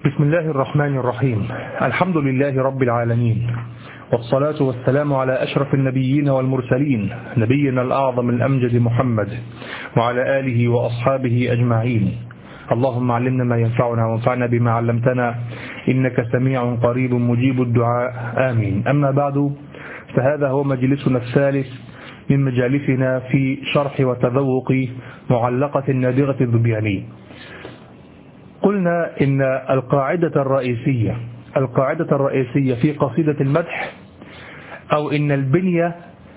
بسم الله الرحمن الرحيم. الحمد لله رب العالمين، والصلاة والسلام على أشرف النبيين والمرسلين، نبينا الأعظم الأمجد محمد وعلى آله وأصحابه أجمعين. اللهم علمنا ما ينفعنا وانفعنا بما علمتنا، إنك سميع قريب مجيب الدعاء، آمين. أما بعد، فهذا هو مجلسنا الثالث من مجالسنا في شرح وتذوق معلقة النابغة الذبياني. قلنا إن القاعدة الرئيسية في قصيدة المدح، أو إن البنية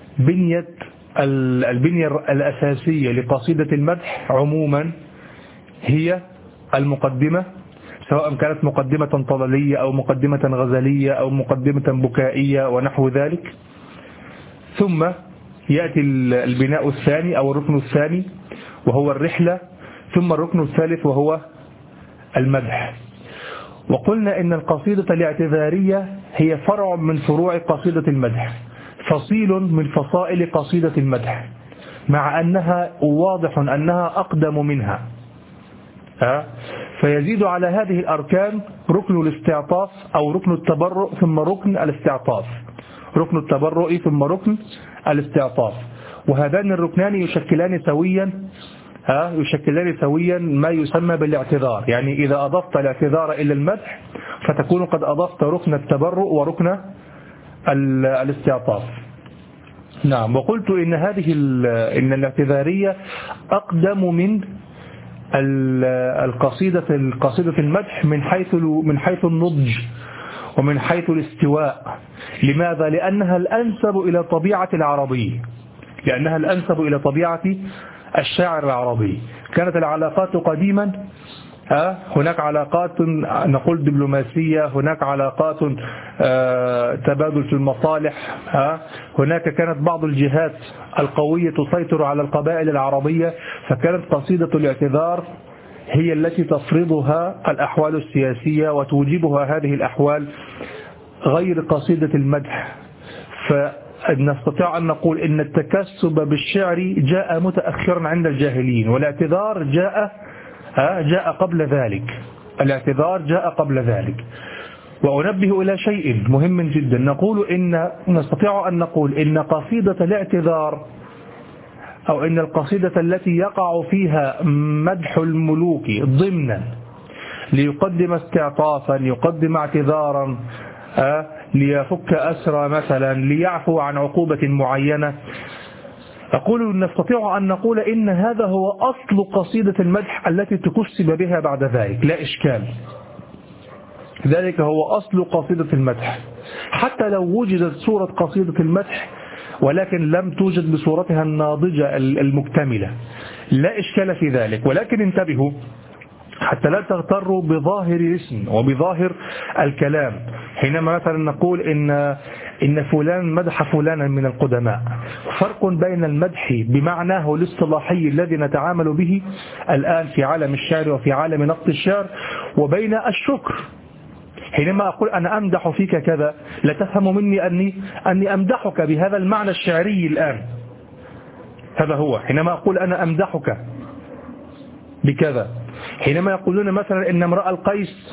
الأساسية لقصيدة المدح عموما هي المقدمة، سواء كانت مقدمة طلالية أو مقدمة غزلية أو مقدمة بكائية ونحو ذلك. ثم يأتي البناء الثاني أو الركن الثاني وهو الرحلة، ثم الركن الثالث وهو المدح. وقلنا إن القصيدة الاعتذارية هي فرع من فروع قصيدة المدح، فصيل من فصائل قصيدة المدح، مع أنها واضح أنها أقدم منها. فيزيد على هذه الأركان ركن الاستعطاف أو ركن التبرؤ ثم ركن الاستعطاف، ركن التبرؤ ثم ركن الاستعطاف. وهذان الركنان يشكلان سويا ما يسمى بالاعتذار. يعني إذا أضفت الاعتذار إلى المدح فتكون قد أضفت ركن التبرؤ وركن الاستعطاف. نعم. وقلت إن إن الاعتذارية أقدم من القصيدة المدح من حيث النضج ومن حيث الاستواء. لماذا؟ لأنها الأنسب إلى طبيعة العربي، لأنها الأنسب إلى طبيعة الشاعر العربي. كانت العلاقات قديما هناك علاقات نقول دبلوماسية، هناك علاقات تبادل في المصالح، هناك كانت بعض الجهات القوية تسيطر على القبائل العربية، فكانت قصيدة الاعتذار هي التي تفرضها الأحوال السياسية وتوجبها هذه الأحوال، غير قصيدة المدح. فنستطيع أن نقول إن التكسب بالشعر جاء متأخرا عند الجاهلين، والاعتذار جاء قبل ذلك. الاعتذار جاء قبل ذلك. وأنبه إلى شيء مهم جدا، نستطيع أن نقول إن قصيدة الاعتذار، أو إن القصيدة التي يقع فيها مدح الملوك ضمنا ليقدم استعطافا، يقدم اعتذارا، ليفك أسرى مثلا، ليعفو عن عقوبة معينة، نستطيع أن نقول إن هذا هو أصل قصيدة المدح التي تكسب بها بعد ذلك، لا إشكال. ذلك هو أصل قصيدة المدح. حتى لو وجدت صورة قصيدة المدح ولكن لم توجد بصورتها الناضجة المكتملة، لا إشكال في ذلك. ولكن انتبهوا حتى لا تغتروا بظاهر الاسم وبظاهر الكلام. حينما مثلا نقول إن فلان مدح فلانا من القدماء، فرق بين المدح بمعناه الاصطلاحي الذي نتعامل به الآن في عالم الشعر وفي عالم نقد الشعر، وبين الشكر. حينما أقول أنا أمدح فيك كذا، لا تفهم مني أني أمدحك بهذا المعنى الشعري الآن. هذا هو حينما أقول أنا أمدحك بكذا. حينما يقولون مثلا إن امرأ القيس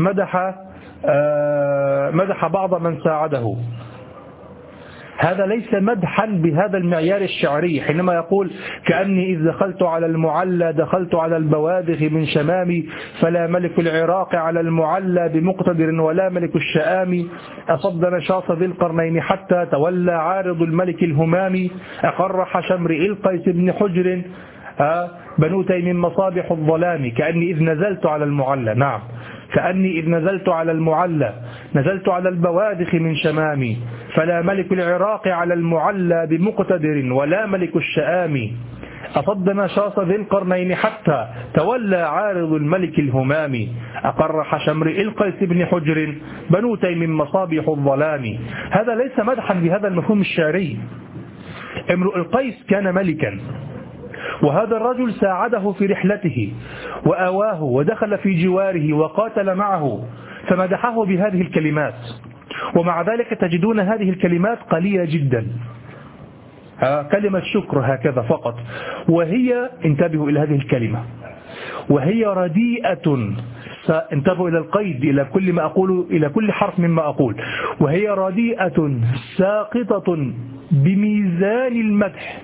مدح بعض من ساعده، هذا ليس مدحا بهذا المعيار الشعري. حينما يقول كأني إذ دخلت على المعلى دخلت على البوادخ من شمامي، فلا ملك العراق على المعلى بمقتدر ولا ملك الشآم، أصد نشاط ذي القرنين حتى تولى عارض الملك الهمام، أقرح شمرئ القيس بن حجر بنو تيم مصابح الظلام، كأني إذ نزلت على المعلى. نعم، كأني إذ نزلت على المعلى نزلت على البوادخ من شمامي، فلا ملك العراق على المعلى بمقتدر ولا ملك الشآم، أصد نشاط ذي القرنين حتى تولى عارض الملك الهمام، أقرح شمرئ القيس بن حجر بنو تيم مصابيح الظلام. هذا ليس مدحا بهذا المفهوم الشعري. امرؤ القيس كان ملكا، وهذا الرجل ساعده في رحلته وأواه ودخل في جواره وقاتل معه، فمدحه بهذه الكلمات. ومع ذلك تجدون هذه الكلمات قليلة جدا، كلمة شكر هكذا فقط، وهي انتبهوا إلى هذه الكلمة، وهي رديئة انتبهوا إلى القيد، إلى كل ما أقول، إلى كل حرف مما أقول. وهي رديئة ساقطة بميزان المدح.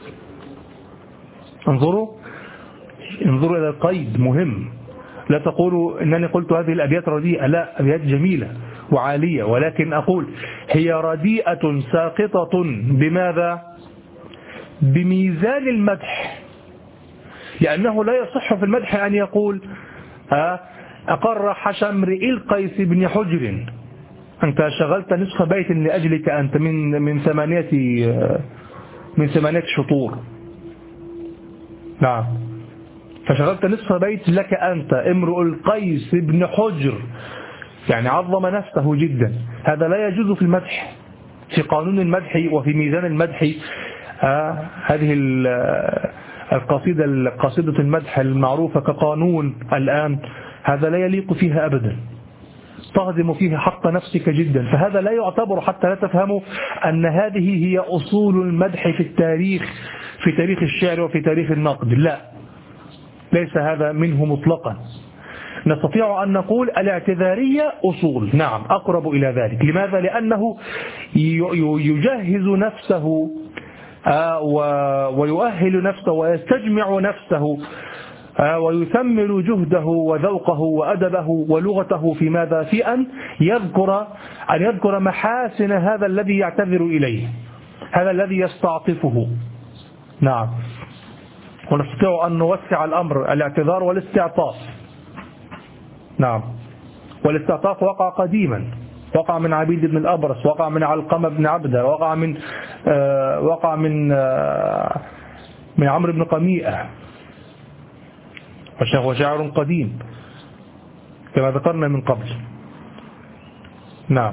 انظروا إلى القيد، مهم. لا تقولوا إنني قلت هذه الأبيات رديئة، لا، أبيات جميلة وعالية، ولكن أقول هي رديئة ساقطة بماذا؟ بميزان المدح. لأنه لا يصح في المدح أن يقول أقر شمرئ القيس بن حجر. أنت شغلت نصف بيت لأجلك أنت من ثمانية شطور. نعم، فشغلت نصف بيت لك أنت، امرؤ القيس بن حجر، يعني عظم نفسه جدا. هذا لا يجوز في المدح، في قانون المدح وفي ميزان المدح. هذه قصيدة المدح المعروفة كقانون الآن، هذا لا يليق فيها أبدا، تهضم فيها حق نفسك جدا. فهذا لا يعتبر، حتى لا تفهموا أن هذه هي أصول المدح في التاريخ، في تاريخ الشعر وفي تاريخ النقد. لا، ليس هذا منه مطلقا. نستطيع أن نقول الاعتذارية أصول، نعم، أقرب إلى ذلك. لماذا؟ لأنه يجهز نفسه ويؤهل نفسه ويستجمع نفسه ويثمر جهده وذوقه وأدبه ولغته في ماذا؟ في أن يذكر محاسن هذا الذي يعتذر إليه، هذا الذي يستعطفه. نعم، ونستطيع أن نوسع الأمر، الاعتذار والاستعطاف. نعم، والاستعطاف وقع قديما، وقع من عبيد بن الأبرص، وقع من علقمة بن عبدة، وقع من عمرو بن قميئة، وهو شاعر قديم كما ذكرنا من قبل. نعم،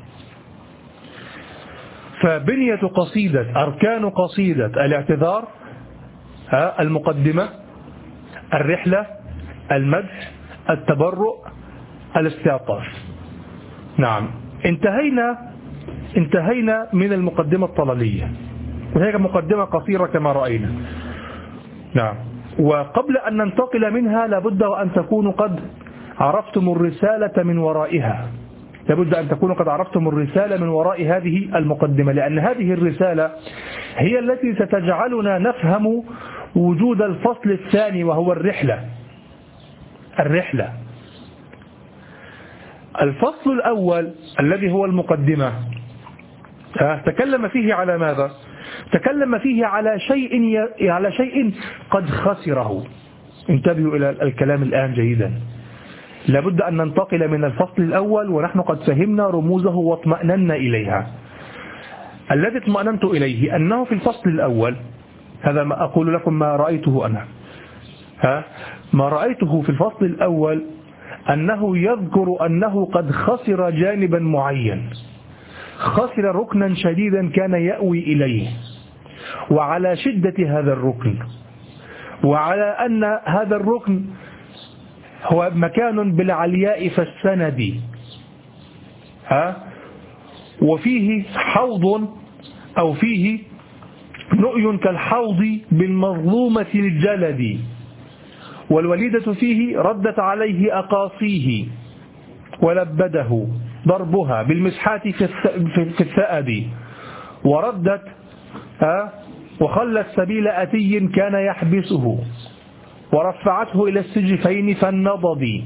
فبنية قصيدة، أركان قصيدة الاعتذار: المقدمة، الرحلة، المدح، التبرؤ، الاستعطاف. نعم، انتهينا من المقدمة الطلالية، وهي مقدمة قصيرة كما رأينا. نعم، وقبل أن ننتقل منها لابد أن تكونوا قد عرفتم الرسالة من ورائها، لابد أن تكونوا قد عرفتم الرسالة من وراء هذه المقدمة، لأن هذه الرسالة هي التي ستجعلنا نفهم وجود الفصل الثاني، وهو الرحلة. الفصل الأول الذي هو المقدمة تكلم فيه على ماذا؟ تكلم فيه على شيء قد خسره. انتبهوا إلى الكلام الآن جيدا. لابد أن ننتقل من الفصل الأول ونحن قد فهمنا رموزه واطمأننا إليها. الذي اطمأننت إليه أنه في الفصل الأول، هذا ما أقول لكم ما رأيته أنا، ما رأيته في الفصل الأول أنه يذكر أنه قد خسر جانبا معين، خسر ركنا شديدا كان يأوي إليه، وعلى شدة هذا الركن، وعلى أن هذا الركن هو مكان بالعلياء فالسند، وفيه حوض أو فيه نؤي كالحوض بالمظلومة الجلد، والوليدة فيه ردت عليه أقاصيه ولبده ضربها بالمسحات في الثأب، وردت وخلت سبيل أتي كان يحبسه، ورفعته إلى السجفين فالنضب.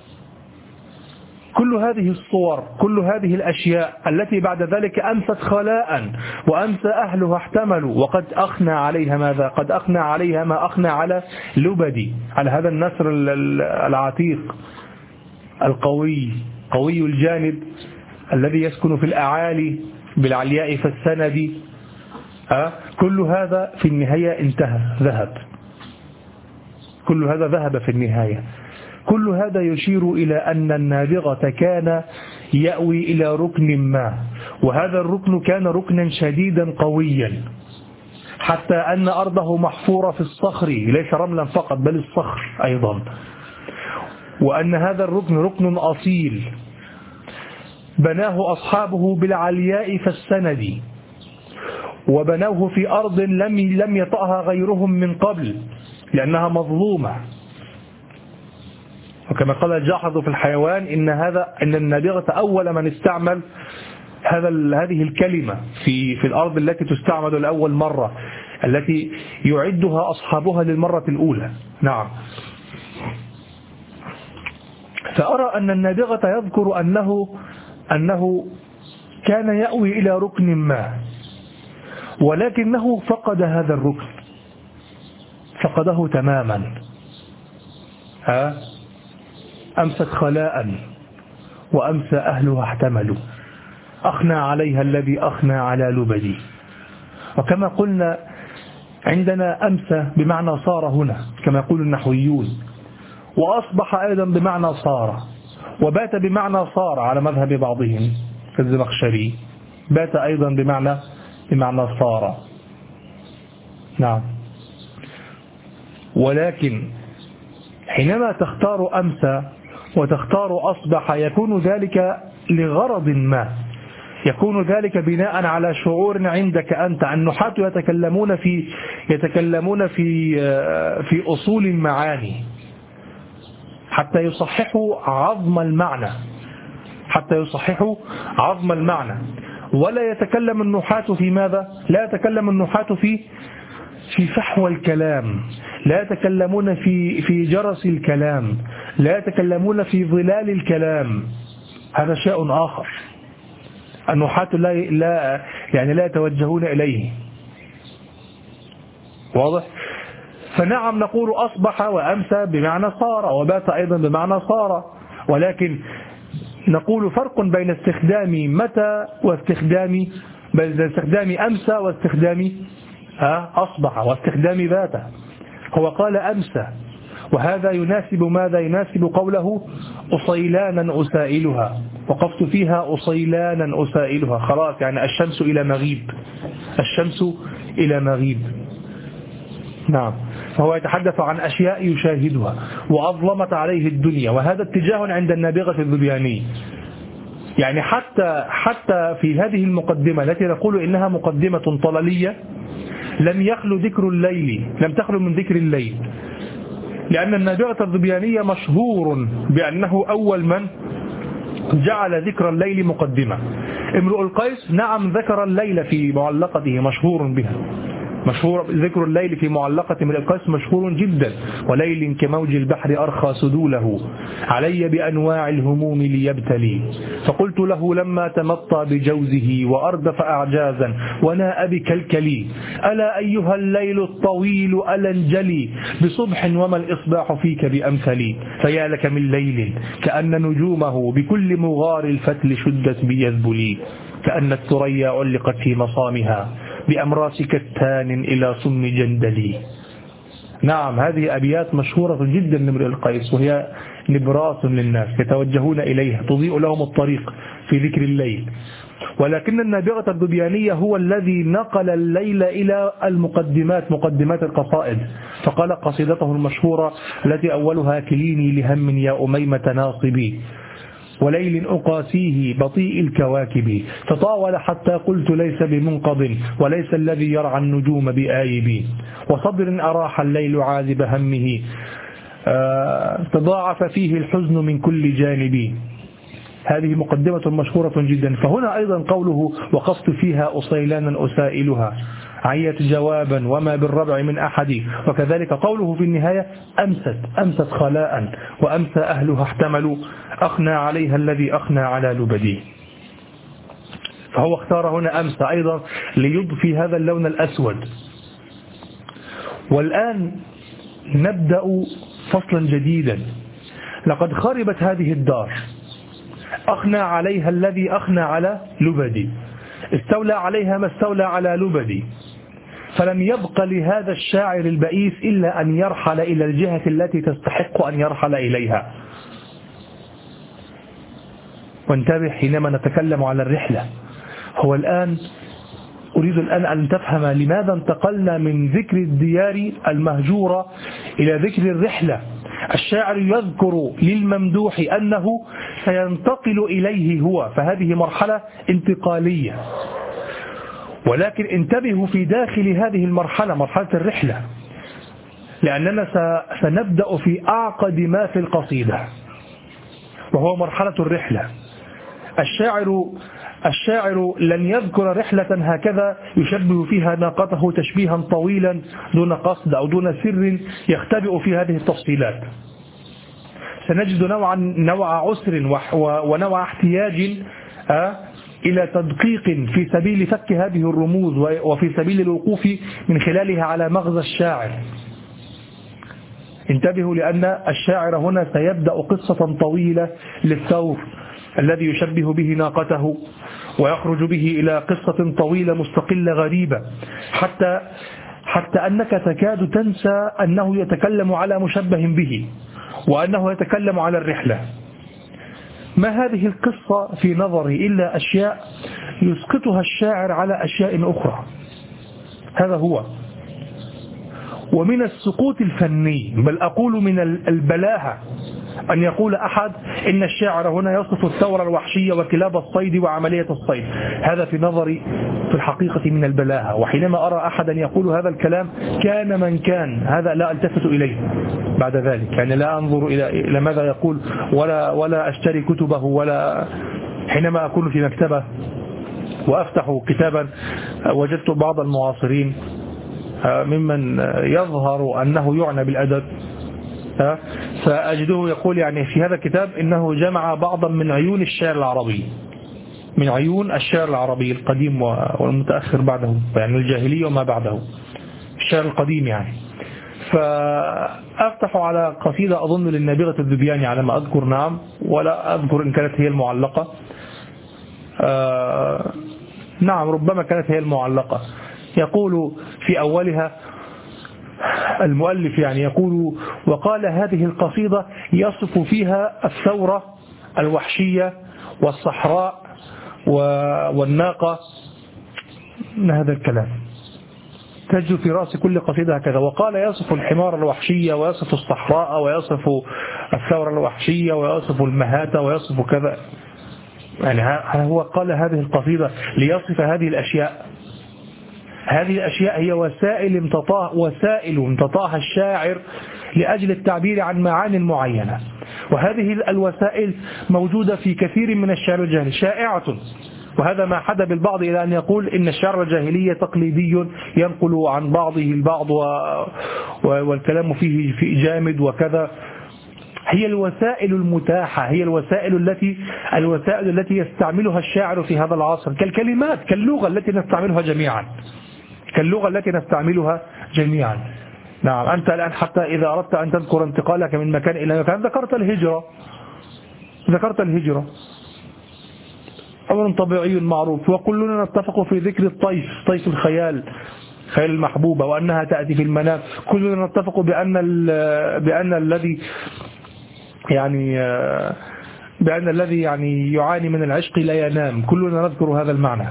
كل هذه الصور، كل هذه الأشياء التي بعد ذلك أمست خلاء وأمس أهلها احتملوا، وقد أخنى عليها ماذا؟ قد أخنى عليها ما أخنى على لبدي، على هذا النسر العتيق القوي، قوي الجانب الذي يسكن في الأعالي بالعلياء فالسند. كل هذا في النهاية انتهى، ذهب، كل هذا ذهب في النهاية. كل هذا يشير إلى أن النابغة كان يأوي إلى ركن ما، وهذا الركن كان ركنا شديدا قويا، حتى أن أرضه محفورة في الصخر، ليس رملا فقط بل الصخر أيضا، وأن هذا الركن ركن أصيل بناه أصحابه بالعلياء فالسند، وبنوه في أرض لم يطأها غيرهم من قبل، لأنها مظلومة. وكما قال الجاحظ في الحيوان إن النابغة أول من استعمل هذه الكلمة في الأرض التي تستعمل لأول مرة، التي يعدها أصحابها للمرة الأولى. نعم. فأرى أن النابغة يذكر أنه كان يأوي إلى ركن ما، ولكنه فقد هذا الركن، فقده تماما. أمست خلاء وأمسى أهلها احتملوا، أخنى عليها الذي أخنى على لبدي. وكما قلنا عندنا أمسى بمعنى صار هنا كما يقول النحويون، وأصبح أيضا بمعنى صار، وبات بمعنى صار على مذهب بعضهم كالزمخشري، بات أيضا بمعنى صار. نعم. ولكن حينما تختار أمسى وتختار أصبح يكون ذلك لغرض ما، يكون ذلك بناء على شعور عندك أنت. النحاة يتكلمون في أصول المعاني حتى يصححوا عظم المعنى، ولا يتكلم النحاة في ماذا؟ لا يتكلم النحاة في فحوى الكلام، لا يتكلمون في جرس الكلام، لا يتكلمون في ظلال الكلام. هذا شيء آخر النحاة لا يتوجهون إليه. واضح؟ فنعم نقول أصبح وأمسى بمعنى صار، وبات أيضا بمعنى صار، ولكن نقول فرق بين استخدام متى بين استخدام أمسى واستخدام أصبح واستخدام بات. هو قال أمسى، وهذا يناسب ماذا؟ يناسب قوله أصيلانا أسائلها، وقفت فيها أصيلانا أسائلها. خلاص، يعني الشمس إلى مغيب. نعم. فهو يتحدث عن أشياء يشاهدها وأظلمت عليه الدنيا، وهذا اتجاه عند النابغة الذبياني. يعني حتى في هذه المقدمة التي نقول إنها مقدمة طلالية لم تخلو من ذكر الليل، لأن النابغة الذبيانية مشهور بأنه أول من جعل ذكر الليل مقدمة. امرؤ القيس نعم ذكر الليل في معلقته، مشهور بها، مشهور ذكر الليل في معلقة امرؤ القيس مشهور جدا. وليل كموج البحر أرخى سدوله علي بأنواع الهموم ليبتلي، فقلت له لما تمطى بجوزه وأردف أعجازا وناء بكلكلي، ألا أيها الليل الطويل ألا انجلي بصبح وما الإصباح فيك بأمثلي، فيا لك من ليل كأن نجومه بكل مغار الفتل شدت بيذبلي، كأن الثريا علقت في مصامها بأمراس كتان إلى صم جندلي. نعم، هذه أبيات مشهورة جدا لامرئ القيس، وهي نبراس للناس يتوجهون إليها، تضيء لهم الطريق في ذكر الليل. ولكن النابغة الذبيانية هو الذي نقل الليل إلى مقدمات القصائد، فقال قصيدته المشهورة التي أولها كليني لهم يا أميمة ناصبي، وليل أقاسيه بطيء الكواكب، تطاول حتى قلت ليس بمنقض، وليس الذي يرعى النجوم بآيب، وصبر أراح الليل عاذب همه، تضاعف فيه الحزن من كل جانب. هذه مقدمة مشهورة جدا. فهنا أيضا قوله وقصت فيها أصيلانا أسائلها عيت جوابا وما بالربع من أحد، وكذلك قوله في النهاية أمست خلاء وأمسى أهلها احتملوا، أخنى عليها الذي أخنى على لبدي. فهو اختار هنا أمسى أيضا ليضفي هذا اللون الأسود. والآن نبدأ فصلا جديدا. لقد خربت هذه الدار، أخنى عليها الذي أخنى على لبدي، استولى عليها ما استولى على لبدي، فلم يبق لهذا الشاعر البئيس إلا أن يرحل إلى الجهة التي تستحق أن يرحل إليها. وانتبه حينما نتكلم على الرحلة، هو الآن أريد الآن أن تفهم لماذا انتقلنا من ذكر الديار المهجورة إلى ذكر الرحلة. الشاعر يذكر للممدوح أنه سينتقل إليه هو، فهذه مرحلة انتقالية. ولكن انتبهوا في داخل هذه المرحلة، مرحلة الرحلة، لأننا سنبدأ في أعقد ما في القصيدة، وهو مرحلة الرحلة. الشاعر لن يذكر رحلة هكذا يشبه فيها ناقته تشبيها طويلا دون قصد أو دون سر يختبئ في هذه التفصيلات. سنجد نوع عسر ونوع احتياج إلى تدقيق في سبيل فك هذه الرموز وفي سبيل الوقوف من خلالها على مغزى الشاعر. انتبهوا، لأن الشاعر هنا سيبدأ قصة طويلة للثور الذي يشبه به ناقته، ويخرج به إلى قصة طويلة مستقلة غريبة، حتى أنك تكاد تنسى أنه يتكلم على مشبه به، وأنه يتكلم على الرحلة. ما هذه القصة في نظري إلا أشياء يسقطها الشاعر على أشياء أخرى. هذا هو. ومن السقوط الفني، بل أقول من البلاهة، أن يقول أحد إن الشاعر هنا يصف الثورة الوحشية وكلاب الصيد وعملية الصيد. هذا في نظري في الحقيقة من البلاهة، وحينما أرى أحدا يقول هذا الكلام كان من كان، هذا لا ألتفت إليه بعد ذلك، يعني لا أنظر إلى ماذا يقول ولا أشتري كتبه، ولا حينما أكون في مكتبة وأفتح كتابا وجدت بعض المعاصرين ممن يظهر أنه يعنى بالأدب، فأجده يقول يعني في هذا الكتاب إنه جمع بعضا من عيون الشعر العربي، من عيون الشعر العربي القديم والمتأخر بعده، يعني الجاهلية وما بعده، الشعر القديم يعني. فأفتح على قصيدة أظن للنابغة الذبياني على ما أذكر، نعم، ولا أذكر إن كانت هي المعلقة، نعم ربما كانت هي المعلقة. يقول في أولها المؤلف يعني يقول: وقال هذه القصيدة يصف فيها الثورة الوحشية والصحراء والناقة. هذا الكلام تجد في رأس كل قصيدة هكذا. وقال يصف الحمار الوحشية ويصف الصحراء ويصف الثورة الوحشية ويصف المهاتة ويصف كذا، يعني هو قال هذه القصيدة ليصف هذه الأشياء. هذه الأشياء هي وسائل امتطاها الشاعر لأجل التعبير عن معاني معينة، وهذه الوسائل موجودة في كثير من الشعر الجاهلي، شائعة. وهذا ما حدى بالبعض إلى أن يقول إن الشعر الجاهلي تقليدي ينقل عن بعضه البعض والكلام فيه في جامد وكذا. هي الوسائل المتاحة، هي الوسائل التي يستعملها الشاعر في هذا العصر، كالكلمات، كاللغة التي نستعملها جميعا. نعم، أنت الآن حتى إذا أردت أن تذكر انتقالك من مكان إلى مكان ذكرت الهجرة، أمر طبيعي معروف. وكلنا نتفق في ذكر طيف الخيال، خيال المحبوبة، وأنها تأتي في المنام. كلنا نتفق بأن الذي يعاني من العشق لا ينام. كلنا نذكر هذا المعنى.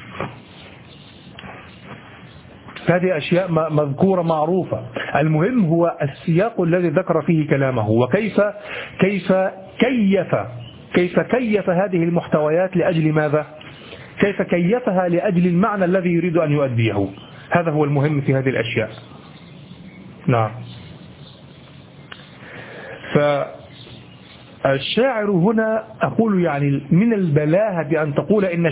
هذه أشياء مذكورة معروفة. المهم هو السياق الذي ذكر فيه كلامه، وكيف كيف هذه المحتويات لأجل ماذا؟ كيف كيفها لأجل المعنى الذي يريد أن يؤديه. هذا هو المهم في هذه الأشياء. نعم. فالشاعر هنا أقول يعني من البلاهة أن تقول إن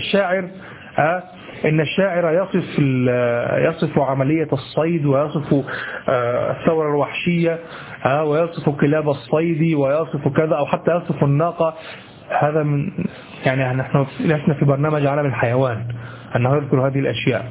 الشاعر يصف عملية الصيد، ويصف الثورة الوحشية، ويصف كلاب الصيد، ويصف كذا، أو حتى يصف الناقة. هذا من يعني نحن لسنا في برنامج عالم الحيوان أنه يذكر هذه الأشياء.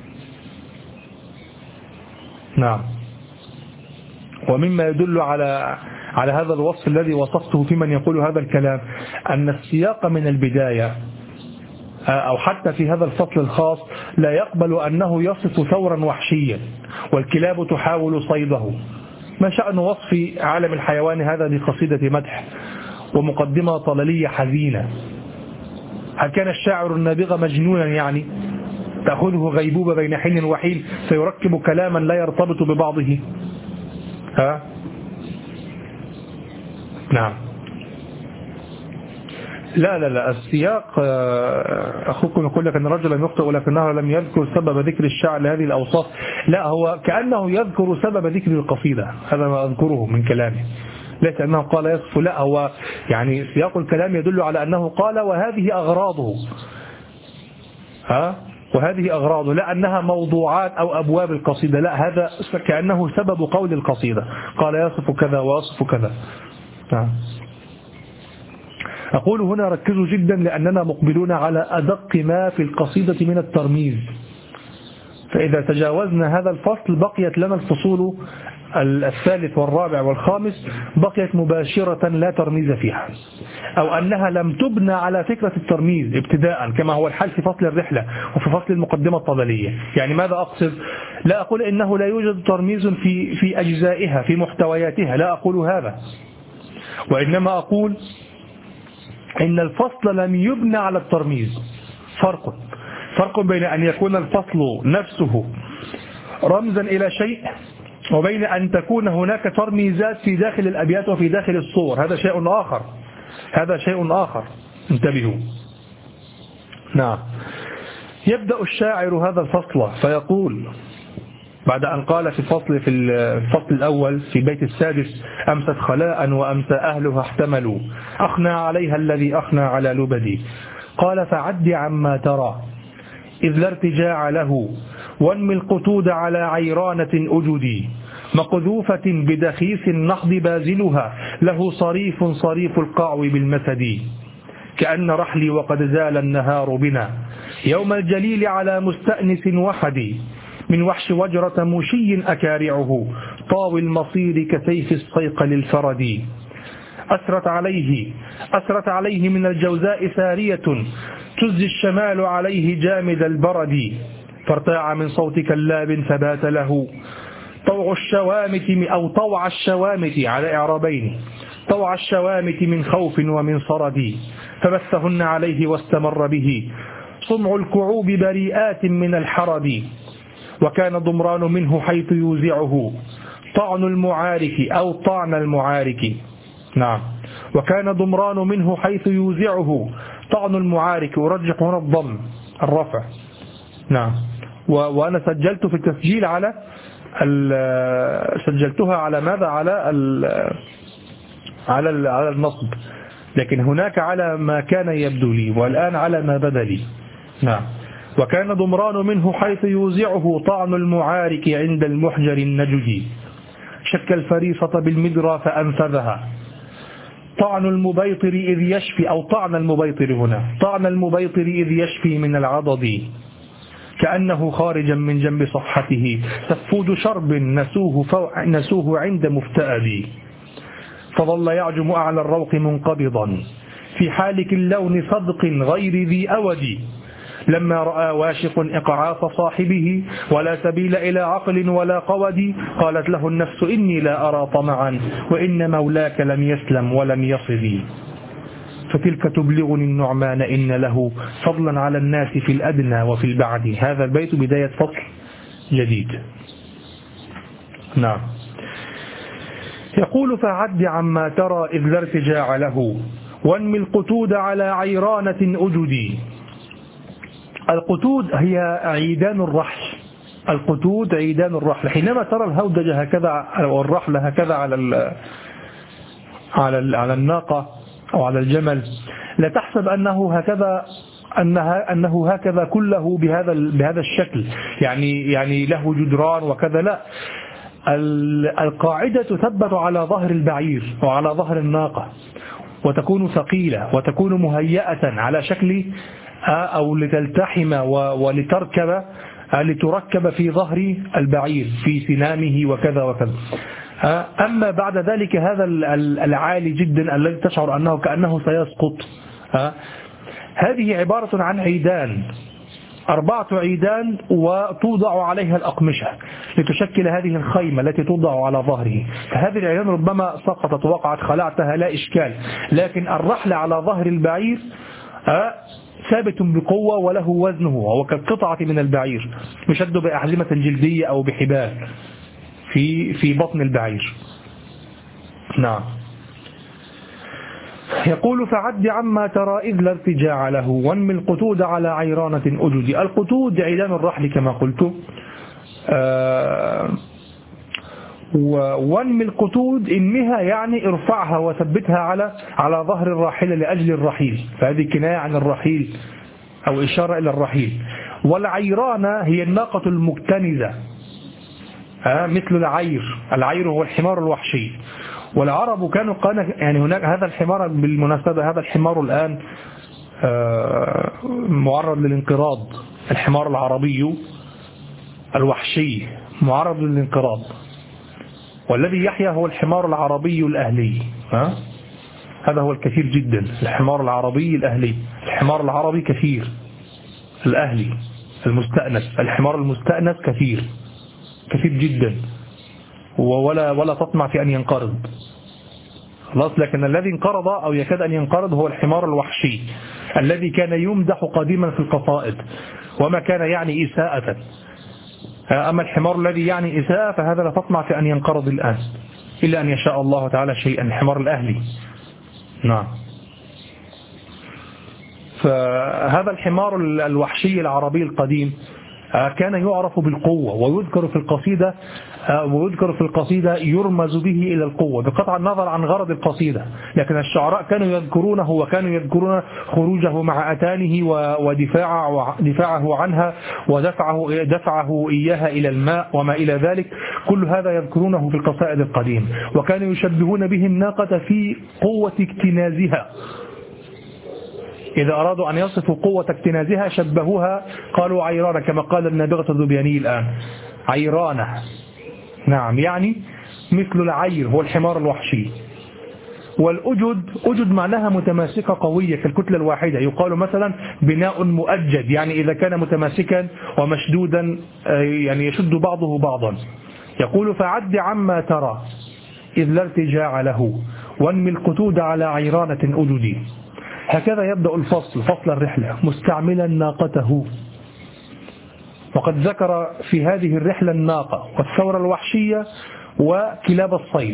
نعم. ومما يدل على هذا الوصف الذي وصفته في من يقول هذا الكلام أن السياق من البداية أو حتى في هذا الفصل الخاص لا يقبل أنه يصف ثورا وحشيا والكلاب تحاول صيده. ما شأن وصف عالم الحيوان هذا بقصيدة مدح ومقدمة طلالية حزينة؟ هل كان الشاعر النابغة مجنونا يعني تأخذه غيبوبة بين حين وحين فيركب كلاما لا يرتبط ببعضه؟ نعم. لا السياق أخوكم يقول لك أن رجلا يخطئ ولكنه لم يذكر سبب ذكر الشعر لهذه الأوصاف. لا، هو كأنه يذكر سبب ذكر القصيدة، هذا ما أذكره من كلامه، ليس أنه قال يصف، لا، هو يعني سياق الكلام يدل على أنه قال وهذه أغراضه، وهذه أغراضه، لا أنها موضوعات أو أبواب القصيدة، لا، هذا كأنه سبب قول القصيدة، قال يصف كذا ويصف كذا. أقول هنا ركزوا جدا لأننا مقبلون على أدق ما في القصيدة من الترميز، فإذا تجاوزنا هذا الفصل بقيت لنا الفصول الثالث والرابع والخامس بقيت مباشرة لا ترميز فيها، أو أنها لم تبنى على فكرة الترميز ابتداء كما هو الحال في فصل الرحلة وفي فصل المقدمة الطبلية. يعني ماذا أقصد؟ لا أقول إنه لا يوجد ترميز في أجزائها في محتوياتها، لا أقول هذا، وإنما أقول إن الفصل لم يبنى على الترميز. فرق بين أن يكون الفصل نفسه رمزا إلى شيء وبين أن تكون هناك ترميزات في داخل الأبيات وفي داخل الصور، هذا شيء آخر، انتبهوا. نعم. يبدأ الشاعر هذا الفصل فيقول بعد أن قال في الفصل الأول في بيت السادس: أمست خلاء وأمسى أهلها احتملوا، أخنى عليها الذي أخنى على لبدي، قال: فعد عما ترى إذ لا ارتجاع له، وانمي القتود على عيرانة أجدي، مقذوفة بدخيس النحض بازلها، له صريف القعو بالمسد، كأن رحلي وقد زال النهار بنا، يوم الجليل على مستأنس وحدي، من وحش وجرة مشي أكارعه، طاوي المصير كسيف الصيق للفرد، أسرت عليه من الجوزاء سارية، تزي الشمال عليه جامد البرد، فارتاع من صوت كلاب فبات له طوع الشوامت على إعرابين، طوع الشوامت من خوف ومن صرد، فبثهن عليه واستمر به صمع الكعوب بريئات من الحرد، وكان ضمران منه حيث يوزعه طعن المعارك. نعم. وكان ضمران منه حيث يوزعه طعن المعارك، ورجح هنا الضم الرفع. نعم. وأنا سجلت في التسجيل سجلتها على ماذا؟ على النصب، لكن هناك على ما كان يبدو لي، والآن على ما بدا لي. نعم. وكان ضمران منه حيث يوزعه طعن المعارك عند المحجر النجدي، شك الفريصة بالمدرى فأنفذها، طعن المبيطر إذ يشفي، أو طعن المبيطر هنا، طعن المبيطر إذ يشفي من العضد، كأنه خارجا من جنب صفحته، سفود شرب نسوه عند مفتأد، فظل يعجم أعلى الروق منقبضا في حالك اللون صدق غير ذي أود، لما رأى واشق إقعاف صاحبه ولا سبيل إلى عقل ولا قود، قالت له النفس: إني لا أرى طمعا، وإن مولاك لم يسلم ولم يصد، فتلك تبلغني النعمان إن له فضلا على الناس في الأدنى وفي البعد. هذا البيت بداية فصل جديد. نعم. يقول: فعد عما ترى إذ لا ارتجاع له، وانمي القتود على عيرانة أجدي. القتود هي عيدان الرحل، القتود عيدان الرحل. حينما ترى الهودج هكذا والرحل هكذا على الناقة أو على الجمل، لا تحسب أنه هكذا كله بهذا الشكل، يعني له جدران وكذا، لا، القاعدة تثبت على ظهر البعير وعلى ظهر الناقة، وتكون ثقيلة وتكون مهيئة على شكل أو لتلتحم لتركب في ظهر البعير في سنامه وكذا وكذا. أما بعد ذلك هذا العالي جدا الذي تشعر أنه كأنه سيسقط، هذه عبارة عن عيدان، 4 عيدان، وتوضع عليها الأقمشة لتشكل هذه الخيمة التي توضع على ظهره. فهذه العيدان ربما سقطت وقعت خلعتها لا إشكال، لكن الرحل على ظهر البعير ثابت بقوة وله وزنه، وهو كالقطعة من البعير يشد بأحزمة جلدية أو بحبال في بطن البعير. نعم. يقول فعد عما ترى إذ لا ارتجاع له وانمي القتود على عيرانة أجد. القتود عيدان الرحل كما قلت، وانمي القتود انمها يعني ارفعها وثبتها على ظهر الراحلة لأجل الرحيل، فهذه كناية عن الرحيل أو إشارة إلى الرحيل. والعيرانة هي الناقة المكتنزة، مثل العير هو الحمار الوحشي. والعرب كانوا يعني هناك هذا الحمار، بالمناسبة هذا الحمار الآن معرض للانقراض، الحمار العربي الوحشي معرض للانقراض، والذي يحيا هو الحمار العربي الأهلي. هذا هو الكثير جدا، الحمار العربي الأهلي. الحمار العربي كثير، الأهلي المستأنس، الحمار المستأنس كثير جدا، ولا تطمع في أن ينقرض خلاص. لكن الذي انقرض أو يكاد أن ينقرض هو الحمار الوحشي الذي كان يمدح قديما في القصائد وما كان يعني إساءة. أما الحمار الذي يعني إساءة فهذا لا تطمع في أن ينقرض الآن إلا أن يشاء الله تعالى شيئا، الحمار الأهلي. نعم. فهذا الحمار الوحشي العربي القديم كان يعرف بالقوة، ويذكر في القصيدة يرمز به إلى القوة بقطع النظر عن غرض القصيدة. لكن الشعراء كانوا يذكرونه، وكانوا يذكرون خروجه مع أتانه ودفاعه عنها ودفعه إياها إلى الماء وما إلى ذلك، كل هذا يذكرونه في القصائد القديم. وكانوا يشبهون به الناقة في قوة اكتنازها، إذا أرادوا أن يصفوا قوة اكتنازها شبهوها، قالوا عيرانة، كما قال النابغة الذبياني الآن عيرانة. نعم، يعني مثل العير هو الحمار الوحشي. والأجد معناها متماسكة قوية كالكتلة الواحدة. يقال مثلا بناء مؤجد، يعني إذا كان متماسكا ومشدودا يعني يشد بعضه بعضا. يقول فعد عما ترى إذ لا ارتجاع له وانمي القتود على عيرانة أجدي. هكذا يبدأ فصل الرحلة مستعملا ناقته. وقد ذكر في هذه الرحلة الناقة والثورة الوحشية وكلاب الصيد.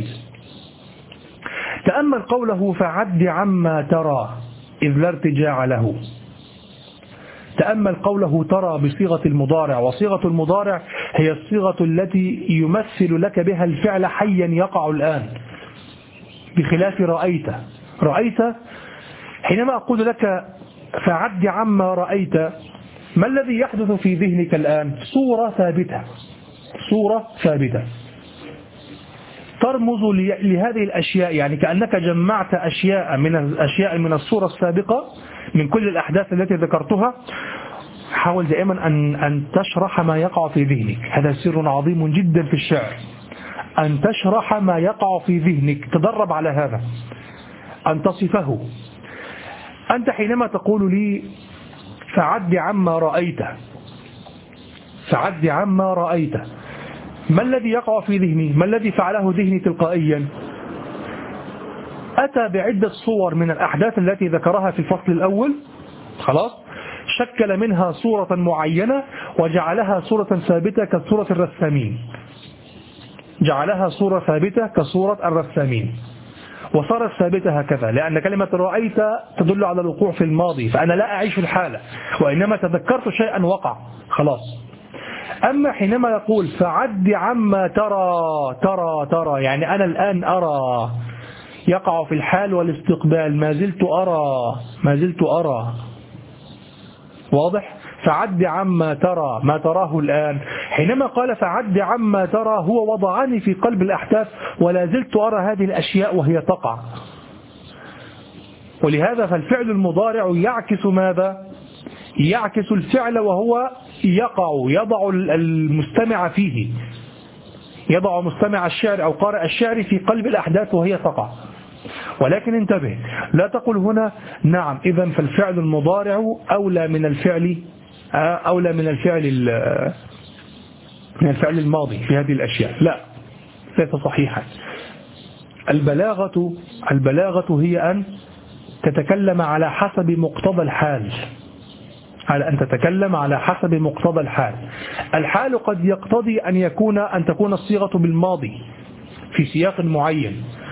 تأمل قوله فعد عما ترى إذ لا ارتجاع له. تأمل قوله ترى بصيغة المضارع، وصيغة المضارع هي الصيغة التي يمثل لك بها الفعل حيا يقع الآن، بخلاف رأيت حينما أقول لك فعد عما رأيت، ما الذي يحدث في ذهنك الآن؟ صورة ثابتة ترمز لهذه الأشياء، يعني كأنك جمعت أشياء من الصورة السابقة، من كل الأحداث التي ذكرتها. حاول دائما أن تشرح ما يقع في ذهنك، هذا سر عظيم جدا في الشعر، أن تشرح ما يقع في ذهنك. تدرب على هذا، أن تصفه. أنت حينما تقول لي فعد عما رأيت، ما الذي يقع في ذهني؟ ما الذي فعله ذهني تلقائيا؟ أتى بعدة صور من الأحداث التي ذكرها في الفصل الأول، خلاص، شكل منها صورة معينة وجعلها صورة ثابتة كصورة الرسامين، جعلها صورة ثابتة كصورة الرسامين، وصارت ثابتة هكذا، لأن كلمة رأيت تدل على الوقوع في الماضي، فأنا لا أعيش الحالة وإنما تذكرت شيئا وقع، خلاص. أما حينما يقول فعد عما ترى يعني أنا الآن أرى، يقع في الحال والاستقبال، ما زلت أرى، واضح؟ فعد عما ترى، ما تراه الآن. حينما قال فعد عما ترى هو وضعني في قلب الأحداث ولا زلت أرى هذه الأشياء وهي تقع. ولهذا فالفعل المضارع يعكس ماذا؟ يعكس الفعل وهو يقع، يضع المستمع فيه، يضع مستمع الشعر أو قارئ الشعر في قلب الأحداث وهي تقع. ولكن انتبه، لا تقل هنا نعم إذن فالفعل المضارع أولى من الفعل الماضي في هذه الأشياء. لا، ليس صحيحا. البلاغة هي أن تتكلم على حسب مقتضى الحال، على أن تتكلم على حسب مقتضى الحال. الحال قد يقتضي أن تكون الصيغة بالماضي في سياق معين،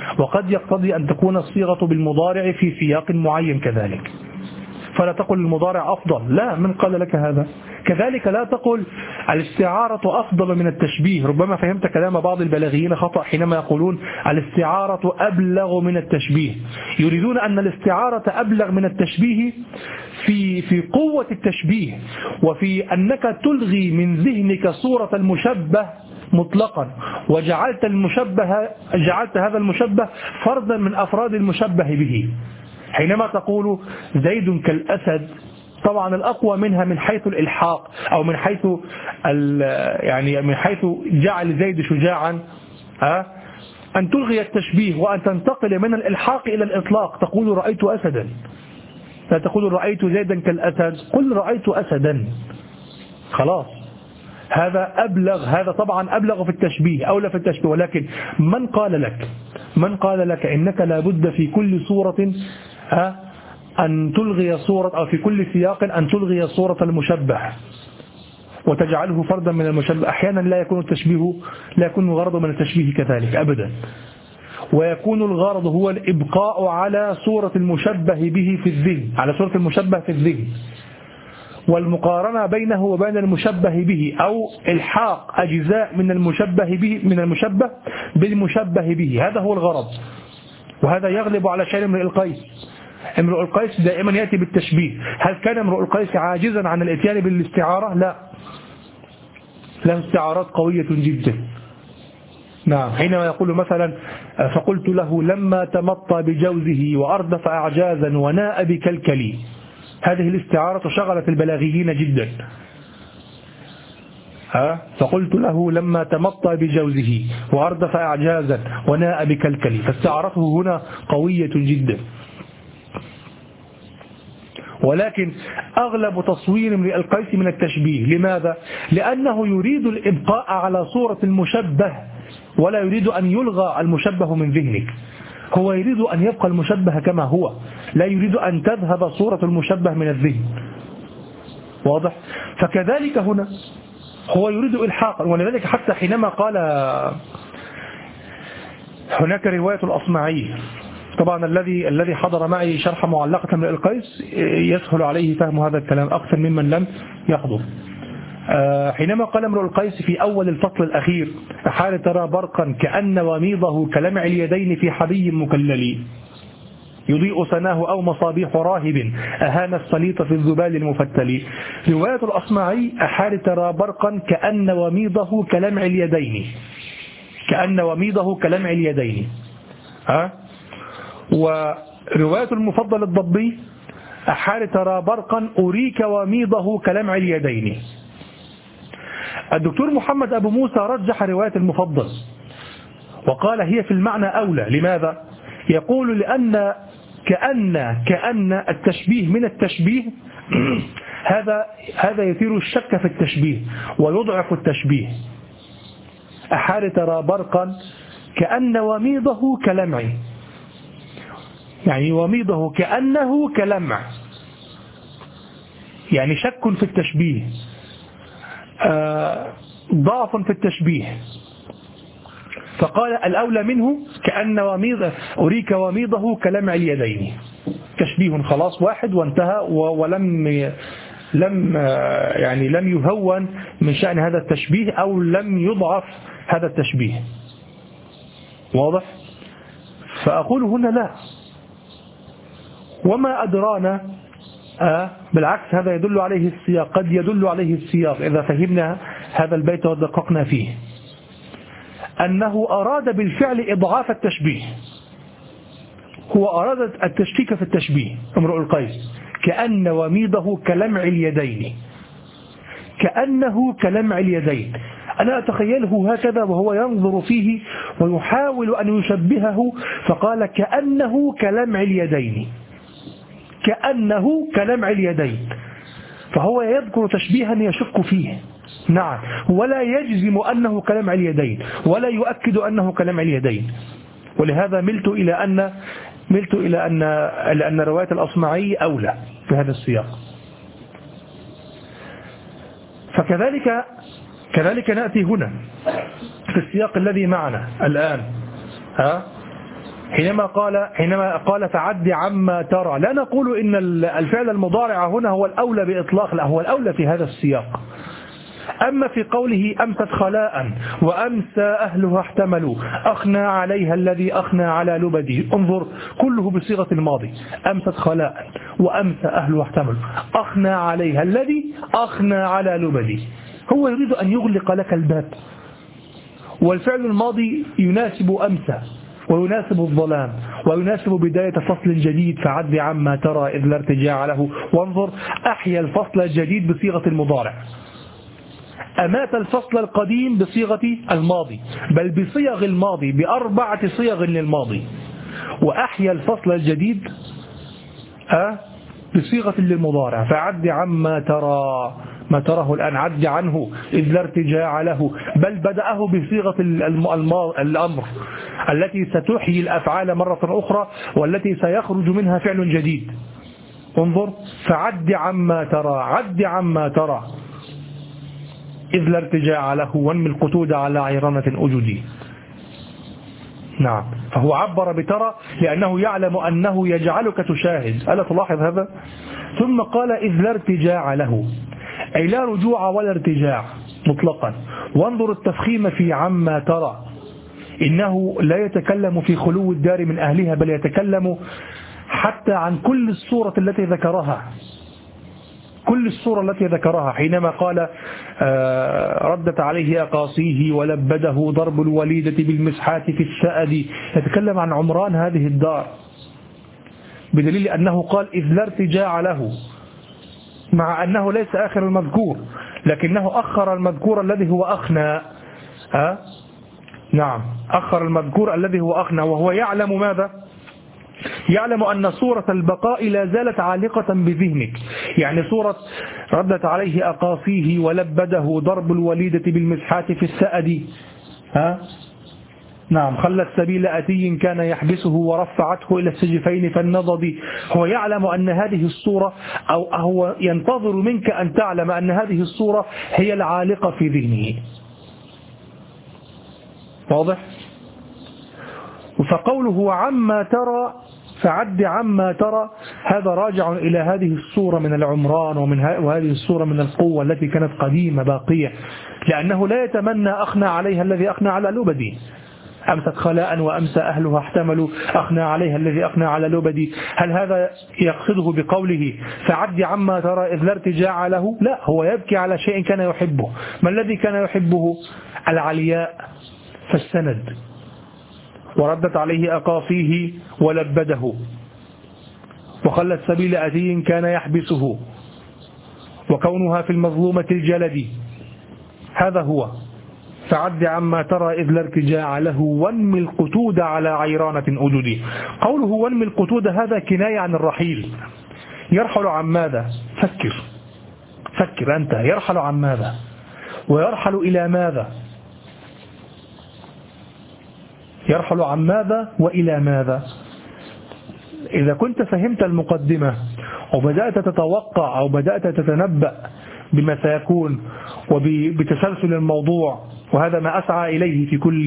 وقد يقتضي أن تكون الصيغة بالمضارع في سياق معين كذلك، فلا تقل المضارع أفضل، لا، من قال لك هذا؟ كذلك لا تقل الاستعارة أفضل من التشبيه. ربما فهمت كلام بعض البلاغيين خطأ حينما يقولون الاستعارة أبلغ من التشبيه، يريدون أن الاستعارة أبلغ من التشبيه في قوة التشبيه، وفي أنك تلغي من ذهنك صورة المشبه مطلقا، وجعلت هذا المشبه فردا من أفراد المشبه به. حينما تقول زيد كالأسد، طبعا الأقوى منها من حيث الإلحاق أو من حيث يعني من حيث جعل زيد شجاعا أن تلغي التشبيه وأن تنتقل من الإلحاق إلى الإطلاق، تقول رأيت أسدا، لا تقول رأيت زيدا كالأسد، قل رأيت أسدا، خلاص. هذا أبلغ، هذا طبعا أبلغ في التشبيه، أولى في التشبيه. ولكن من قال لك إنك لابد في كل صورة أن تلغي صورة، أو في كل سياق أن تلغي صورة المشبه وتجعله فردا من المشبه؟ أحيانا لا يكون الغرض من التشبيه كذلك أبدا، ويكون الغرض هو الإبقاء على صورة المشبه به في الذهن، على صورة المشبه في الذهن، والمقارنة بينه وبين المشبه به، أو إلحاق أجزاء من المشبه بالمشبه به. هذا هو الغرض، وهذا يغلب على شأن امرؤ القيس. امرؤ القيس دائما يأتي بالتشبيه. هل كان امرؤ القيس عاجزا عن الاتيان بالاستعارة؟ لا، له استعارات قوية جدا. نعم، حينما يقول مثلا فقلت له لما تمطى بجوزه وأردف أعجازا وناء بكلكلي، هذه الاستعارة شغلت البلاغيين جدا. فقلت له لما تمطى بجوزه وأردف أعجازا وناء بكلكلي، فاستعارته هنا قوية جدا. ولكن أغلب تصوير امرئ القيس من التشبيه. لماذا؟ لأنه يريد الإبقاء على صورة المشبه، ولا يريد أن يلغى المشبه من ذهنك. هو يريد أن يبقى المشبه كما هو، لا يريد أن تذهب صورة المشبه من الذهن. واضح؟ فكذلك هنا هو يريد إلحاقا. ولذلك حتى حينما قال هناك رواية الأصمعي، طبعا الذي حضر معي شرح معلقة امرئ القيس يسهل عليه فهم هذا الكلام أكثر ممن لم يحضر. حينما قال امرؤ القيس في أول الفصل الأخير حال ترى برقا كأن وميضه كلمع اليدين في حبي مكلل يضيء سناه أو مصابيح راهب أهان السليط في الذبال المفتل. رواية الأصمعي أحال ترى برقا كأن وميضه كلمع اليدين، كأن وميضه كلمع اليدين. ورواية المفضل الضبي أحال ترى برقا أريك وميضه كلمع اليدين. الدكتور محمد أبو موسى رجح رواية المفضل وقال هي في المعنى أولى. لماذا؟ يقول لأن كأن التشبيه من التشبيه هذا يثير الشك في التشبيه ويضعف التشبيه. أحال ترى برقا كأن وميضه كلمع، يعني وميضه كأنه كلمع، يعني شك في التشبيه، ضعف في التشبيه. فقال الأولى منه كأن أريك وميضه كلمع اليدين، تشبيه خلاص واحد وانتهى، ولم لم يهون من شأن هذا التشبيه أو لم يضعف هذا التشبيه. واضح؟ فأقول هنا لا، وما أدرانا، بالعكس هذا يدل عليه السياق، قد يدل عليه السياق إذا فهمنا هذا البيت ودققنا فيه، أنه أراد بالفعل إضعاف التشبيه. هو أراد التشكيك في التشبيه امرؤ القيس، كأن وميضه كلمع اليدين، كأنه كلمع اليدين. أنا أتخيله هكذا وهو ينظر فيه ويحاول أن يشبهه، فقال كأنه كلمع اليدين، كأنه كلمع اليدين. فهو يذكر تشبيها يشك فيه، نعم، ولا يجزم أنه كلمع اليدين ولا يؤكد أنه كلمع اليدين. ولهذا ملت إلى أن رواية الأصمعي أولى في هذا السياق. فكذلك نأتي هنا في السياق الذي معنا الآن، حينما قال فعد عما ترى، لا نقول إن الفعل المضارع هنا هو الأولى بإطلاق، لا، هو الأولى في هذا السياق. أما في قوله أمست خلاء وأمسى أهلها احتملوا أخنى عليها الذي أخنى على لبدي، انظر كله بصيغة الماضي، أمست خلاء وأمسى أهلها احتملوا أخنى عليها الذي أخنى على لبدي. هو يريد أن يغلق لك الباب، والفعل الماضي يناسب أمسى ويناسب الظلام ويناسب بداية فصل جديد، فعد عما ترى إذ لا ارتجاع له. وانظر أحيا الفصل الجديد بصيغة المضارع، أمات الفصل القديم بصيغة الماضي، بل بصيغ الماضي، ب4 صيغ للماضي، وأحيا الفصل الجديد بصيغة للمضارع، فعد عما ترى، ما تراه الآن عد عنه إذ لا ارتجاع له، بل بدأه بصيغة الأمر التي ستحيي الأفعال مرة أخرى والتي سيخرج منها فعل جديد. انظر فعد عما ترى، عد عما ترى إذ لا ارتجاع له وانمي القتود على عيرانة أجدي. نعم، فهو عبر بترى لأنه يعلم أنه يجعلك تشاهد، ألا تلاحظ هذا؟ ثم قال إذ لا ارتجاع له، أي لا رجوع ولا ارتجاع مطلقا. وانظر التفخيم في عما ترى، إنه لا يتكلم في خلو الدار من أهلها، بل يتكلم حتى عن كل الصورة التي ذكرها، كل الصورة التي ذكرها حينما قال ردت عليه أقاصيه ولبده ضرب الوليدة بالمسحات في السأد، يتكلم عن عمران هذه الدار، بدليل أنه قال إذ لا ارتجاع له، مع أنه ليس آخر المذكور لكنه أخر المذكور الذي هو أخنى. نعم، أخر المذكور الذي هو أخنى، وهو يعلم ماذا؟ يعلم أن صورة البقاء لا زالت عالقة بذهنك، يعني صورة ردت عليه أقاصيه ولبده ضرب الوليدة بالمسحات في السأد، نعم، خلت سبيل أتي كان يحبسه ورفعته إلى السجفين فالنضد. هو يعلم أن هذه الصورة، أو هو ينتظر منك أن تعلم أن هذه الصورة هي العالقة في ذهنه. واضح؟ فقوله عما ترى فعد عما ترى، هذا راجع إلى هذه الصورة من العمران وهذه الصورة من القوة التي كانت قديمة باقية، لأنه لا يتمنى أخنى عليها الذي أخنى على لبدي، أمست خلاء وأمسى أهلها احتملوا أخنى عليها الذي أخنى على لبدي. هل هذا يقصده بقوله فعد عما ترى إذ لا ارتجاع له؟ لا، هو يبكي على شيء كان يحبه. ما الذي كان يحبه؟ العلياء، فالسند، وردت عليه أقاصيه ولبده، وخلت سبيل أتي كان يحبسه، وكونها في المظلومة الجلد. هذا هو فعد عما ترى إذ لا ارتجاع له وانمي القتود على عيرانة أجدي. قوله وانمي القتود هذا كناية عن الرحيل. يرحل عن ماذا؟ فكر أنت، يرحل عن ماذا؟ ويرحل إلى ماذا؟ يرحل عن ماذا وإلى ماذا؟ إذا كنت فهمت المقدمة وبدأت تتوقع أو بدأت تتنبأ بما سيكون وبتسلسل الموضوع، وهذا ما أسعى إليه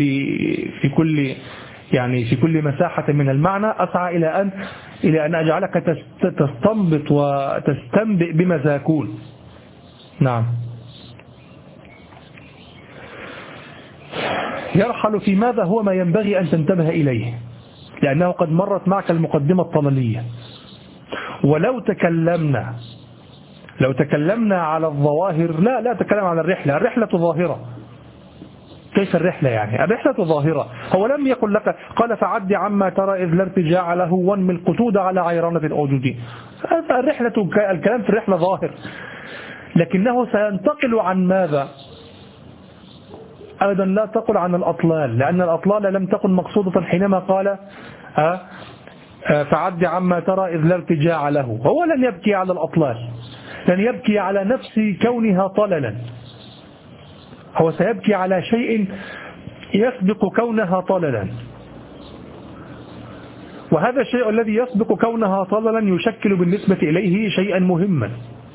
في كل مساحة من المعنى، أسعى إلى أن أجعلك تستنبط وتستنبئ بما سيكون. نعم، يرحل في ماذا هو ما ينبغي أن تنتبه إليه، لأنه قد مرت معك المقدمة الطللية. ولو تكلمنا على الظواهر، لا تكلم على الرحلة ظاهرة. كيف الرحلة يعني؟ الرحلة ظاهرة. هو لم يقل لك قال فعد عما ترى إذ لا ارتجاع له وانمي القتود على عيرانة أوجدي. الرحلة، الكلام في الرحلة ظاهر، لكنه سينتقل عن ماذا؟ أيضا لا تقل عن الأطلال، لأن الأطلال لم تكن مقصودة حينما قال فعد عما ترى إذ لا ارتجاع له. هو لن يبكي على الأطلال، لن يبكي على نفس كونها طللا، هو سيبكي على شيء يسبق كونها طللا، وهذا الشيء الذي يسبق كونها طللا يشكل بالنسبة إليه شيئا مهما.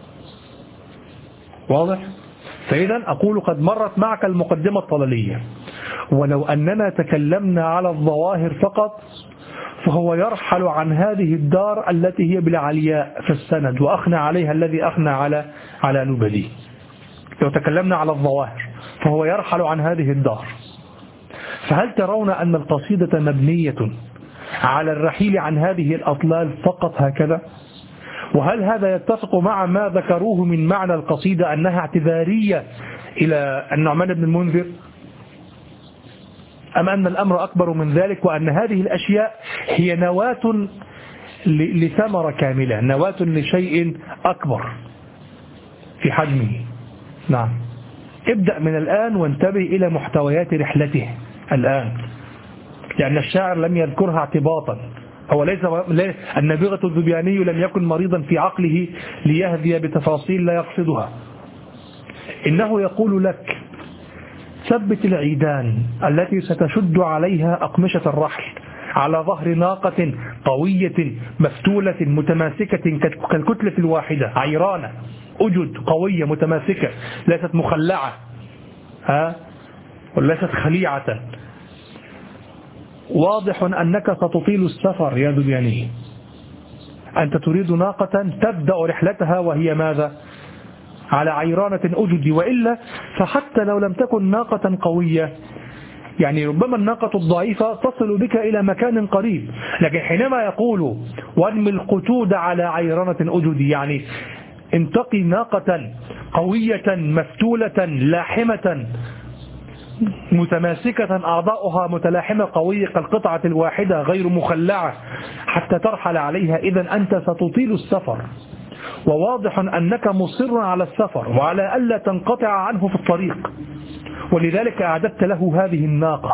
واضح؟ فإذا أقول قد مرت معك المقدمة الطللية، ولو أننا تكلمنا على الظواهر فقط فهو يرحل عن هذه الدار التي هي بالعلياء في السند، وأخنى عليها الذي أخنى على نبدي. لو تكلمنا على الظواهر فهو يرحل عن هذه الدار. فهل ترون أن القصيدة مبنية على الرحيل عن هذه الأطلال فقط هكذا؟ وهل هذا يتفق مع ما ذكروه من معنى القصيدة أنها اعتذارية إلى النعمان بن المنذر، أم أن الأمر أكبر من ذلك، وأن هذه الأشياء هي نواة لثمرة كاملة، نواة لشيء أكبر في حجمه؟ نعم. ابدأ من الآن وانتبه إلى محتويات رحلته الآن، لأن الشاعر لم يذكرها اعتباطا. هو ليس النابغة الذبياني لم يكن مريضا في عقله ليهذي بتفاصيل لا يقصدها. إنه يقول لك: ثبت العيدان التي ستشد عليها أقمشة الرحل على ظهر ناقة قوية مفتولة متماسكة كالكتلة الواحدة، عيرانة أجد قوية متماسكة، ليست مخلعة وليست خليعة. واضح أنك ستطيل السفر يا ذبياني، أنت تريد ناقة تبدأ رحلتها وهي ماذا؟ على عيرانة أجد، وإلا فحتى لو لم تكن ناقة قوية، يعني ربما الناقة الضعيفة تصل بك إلى مكان قريب، لكن حينما يقول وارمي القتود على عيرانة أجد، يعني انتقي ناقة قوية مفتولة لاحمة متماسكة أعضاؤها متلاحمة قوية كالقطعة الواحدة غير مخلعة حتى ترحل عليها. إذن أنت ستطيل السفر، وواضح أنك مصر على السفر وعلى ألا تنقطع عنه في الطريق، ولذلك أعددت له هذه الناقة.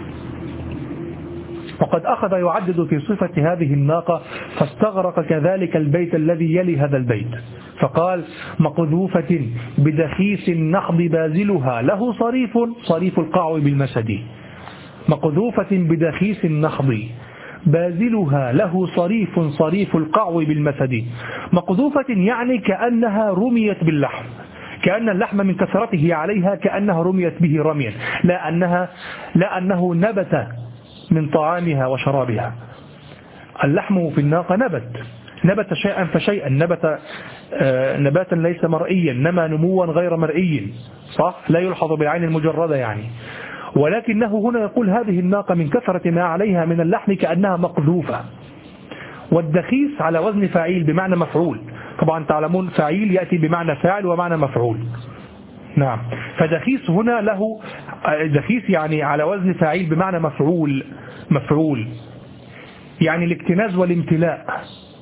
وقد أخذ يعدد في صفة هذه الناقة، فاستغرق كذلك البيت الذي يلي هذا البيت، فقال: مقذوفة بدخيس النحض بازلها له صريف القعو بالمسد. مقذوفة بدخيس النحض بازلها له صريف القعو بالمسد. مقذوفة يعني كأنها رميت باللحم، كأن اللحم من كثرته عليها كأنها رميت به رميا، لا أنه نبت من طعامها وشرابها. اللحم في الناقة نبت شيئا فشيئا، نبت نباتا ليس مرئيا، نما نموا غير مرئي، صح؟ لا يلحظ بالعين المجردة يعني. ولكنه هنا يقول هذه الناقة من كثرة ما عليها من اللحم كأنها مقذوفة. والدخيس على وزن فاعيل بمعنى مفعول، طبعا تعلمون فاعيل يأتي بمعنى فاعل ومعنى مفعول. نعم، فدخيس هنا له دخيس يعني على وزن فاعيل بمعنى مفعول، يعني الاكتناز والامتلاء.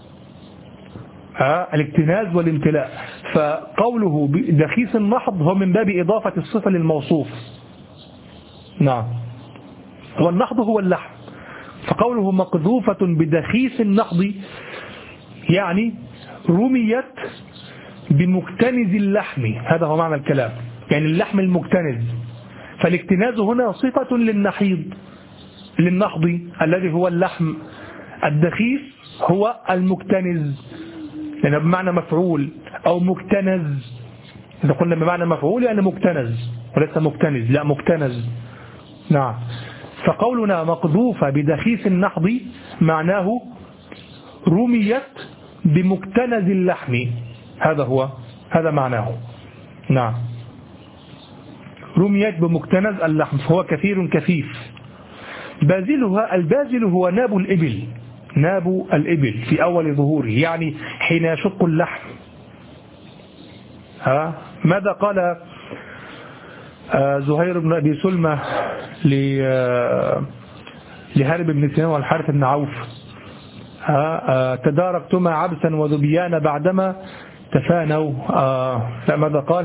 الاكتناز والامتلاء. فقوله دخيس النحض هو من باب إضافة الصفة للموصوف. نعم، والنحض هو اللحم، فقوله مقذوفة بدخيس النحض يعني رميت بمكتنز اللحم، هذا هو معنى الكلام، يعني اللحم المكتنز. فالاكتناز هنا صفة للنحض الذي هو اللحم، الدخيس هو المكتنز، لأنه بمعنى مفعول أو مكتنز. إذا قلنا بمعنى مفعول يعني مكتنز وليس مكتنز، لا مكتنز. نعم، فقولنا مقذوفة بدخيس النحض معناه رميت بمكتنز اللحم، هذا معناه. نعم، رميت بمكتنز اللحم، فهو كثير كثيف. بازلها، البازل هو ناب الإبل في أول ظهوره، يعني حين يشق اللحم. ماذا قال زهير بن أبي سلمى لهارب بن سنان والحارث بن عوف: تداركتما عبسا وذبيان بعدما تفانوا. ماذا قال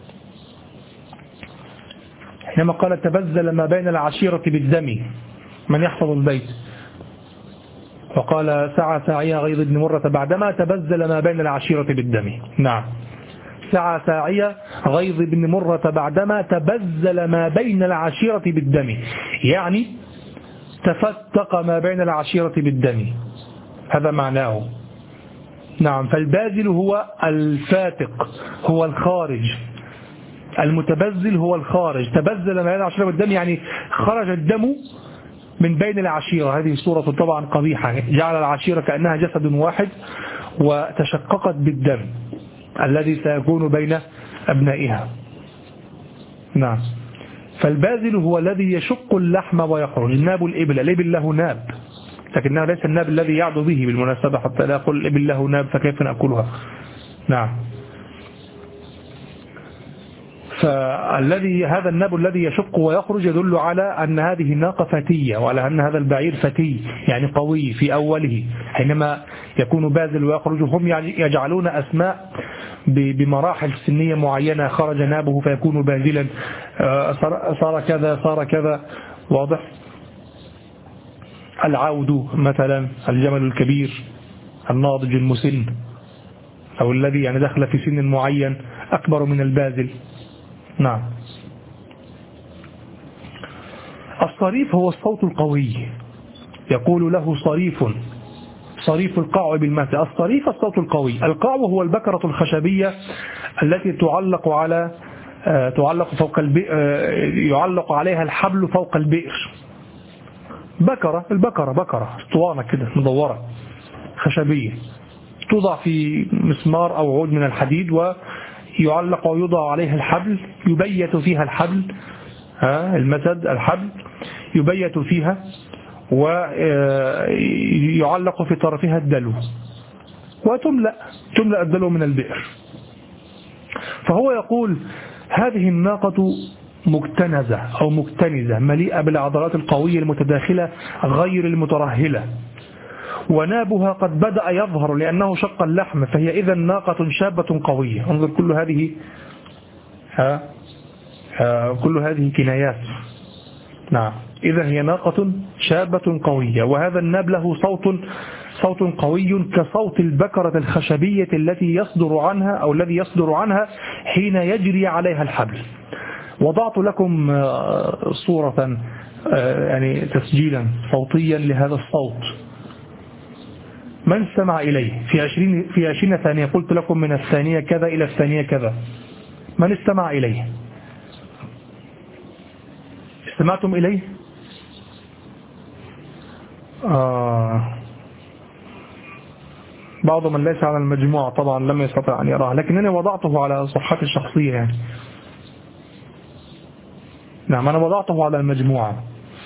حينما قال: تبذل ما بين العشيرة بالدم، من يحفظ البيت؟ وقال: سعى ساعي غيظ بن مرة بعدما تبذل ما بين العشيرة بالدم. نعم، سعى ساعي غيظ بن مرة بعدما تبذل ما بين العشيرة بالدم، يعني تفتق ما بين العشيرة بالدم، هذا معناه. نعم، فالبازل هو الفاتق، هو الخارج، المتبذل هو الخارج. تبذل ما بين العشيرة بالدم يعني خرج الدم من بين العشيرة. هذه صورة طبعا قبيحة، جعل العشيرة كأنها جسد واحد وتشققت بالدم الذي سيكون بين أبنائها. نعم. فالبازل هو الذي يشق اللحم ويخرج. الناب الإبل له ناب، لكنها ليس الناب الذي يعدو به بالمناسبة، حتى لا يقول الإبل له ناب فكيف نأكلها. نعم. فالذي هذا الناب الذي يشق ويخرج يدل على أن هذه الناقة فتية، وعلى أن هذا البعير فتي يعني قوي في أوله حينما يكون بازل ويخرج. هم يجعلون أسماء بمراحل سنية معينة، خرج نابه فيكون بازلا، صار كذا صار كذا. واضح؟ العود مثلا الجمل الكبير الناضج المسن، أو الذي يعني دخل في سن معين أكبر من البازل. نعم. الصريف هو الصوت القوي، يقول له صريف، صريف القاع بالمثل. الصريف الصوت القوي. القاع هو البكرة الخشبية التي تعلق فوق البئر، يعلق عليها الحبل فوق البئر. بكرة اسطوانة كده مدورة خشبية، توضع في مسمار أو عود من الحديد ويعلق ويوضع عليها الحبل، يبيت فيها الحبل، المسد الحبل يبيت فيها، ويعلق في طرفها الدلو، وتملأ الدلو من البئر. فهو يقول هذه الناقة مكتنزة أو مكتنزة، مليئة بالعضلات القوية المتداخلة غير المترهلة، ونابها قد بدأ يظهر لأنه شق اللحم، فهي إذا ناقة شابة قوية. انظر كل هذه كنايات. نعم. إذا هي ناقة شابة قوية، وهذا الناب له صوت قوي كصوت البكرة الخشبية التي يصدر عنها حين يجري عليها الحبل. وضعت لكم صورة يعني تسجيلا صوتيا لهذا الصوت. من استمع إليه في 20 ثانية؟ قلت لكم من الثانية كذا إلى الثانية كذا. من استمع إليه؟ استمعتم إليه؟ بعض من ليس على المجموعة طبعا لم يستطع أن يراه، لكنني وضعته على صفحتي الشخصية يعني. نعم، أنا وضعته على المجموعة.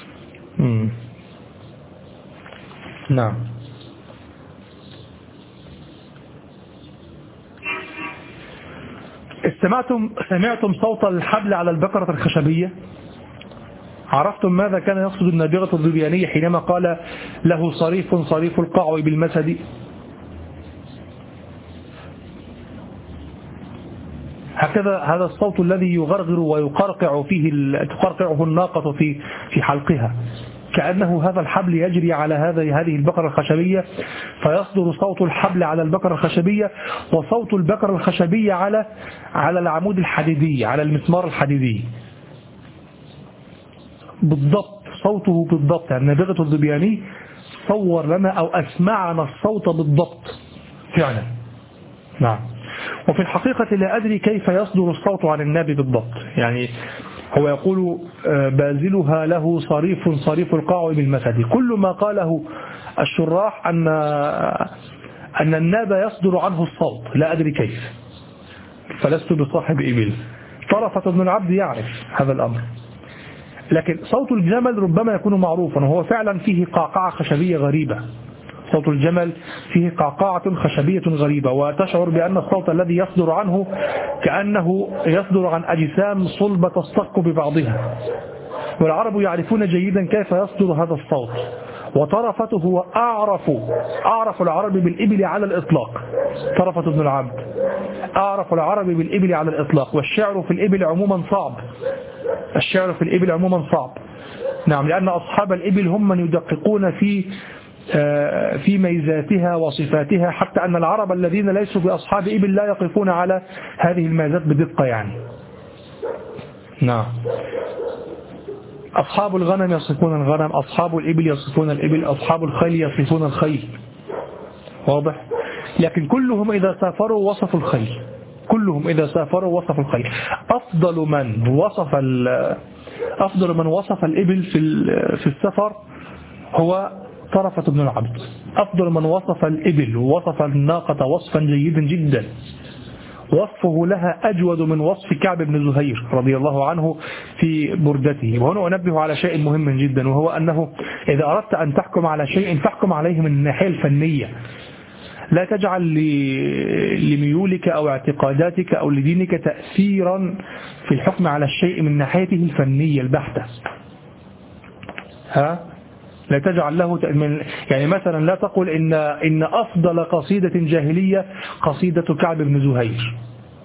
نعم. سمعتم صوت الحبل على البكرة الخشبية؟ عرفتم ماذا كان يقصد النابغة الذبيانية حينما قال له صريف القاع بالمسد؟ هكذا هذا الصوت الذي يغرغر ويقرقع تقرقعه الناقة في حلقها، كأنه هذا الحبل يجري على هذه البقرة الخشبية، فيصدر صوت الحبل على البقرة الخشبية، وصوت البقرة الخشبية على العمود الحديدي، على المسمار الحديدي بالضبط. صوته بالضبط. يعني النابغة الذبياني صور لنا أو أسمعنا الصوت بالضبط فعلا. نعم. وفي الحقيقة لا أدري كيف يصدر الصوت عن النابي بالضبط. يعني هو يقول بازلها له صريف القاع بالمسد. كل ما قاله الشراح أن الناب يصدر عنه الصوت، لا أدري كيف، فلست بصاحب إبل. طرفة بن العبد يعرف هذا الأمر. لكن صوت الجمل ربما يكون معروفا، وهو فعلا فيه قعقعة خشبية غريبة. صوت الجمل فيه قعقعة خشبية غريبة، وتشعر بأن الصوت الذي يصدر عنه كأنه يصدر عن أجسام صلبة تصطك ببعضها. والعرب يعرفون جيدا كيف يصدر هذا الصوت. وطرفته هو أعرف العرب بالإبل على الإطلاق. طرفة بن العبد أعرف العرب بالإبل على الإطلاق. والشعر في الإبل عموما صعب. نعم، لأن أصحاب الإبل هم من يدققون في ميزاتها وصفاتها، حتى أن العرب الذين ليسوا بأصحاب إبل لا يقفون على هذه الميزات بدقة يعني. نعم. أصحاب الغنم يصفون الغنم، أصحاب الإبل يصفون الإبل، أصحاب الخيل يصفون الخيل. واضح؟ لكن كلهم إذا سافروا وصفوا الخيل. أفضل من وصف الإبل في السفر هو طرفة بن العبد، أفضل من وصف الإبل ووصف الناقة وصفا جيدا جدا، وصفه لها أجود من وصف كعب بن زهير رضي الله عنه في بردته. وهنا أنبه على شيء مهم جدا، وهو أنه إذا أردت أن تحكم على شيء فاحكم عليه من الناحية الفنية، لا تجعل لميولك أو اعتقاداتك أو لدينك تأثيرا في الحكم على الشيء من ناحيته الفنية البحتة. لا تجعل له يعني مثلا لا تقل إن أفضل قصيدة جاهلية قصيدة كعب بن زهير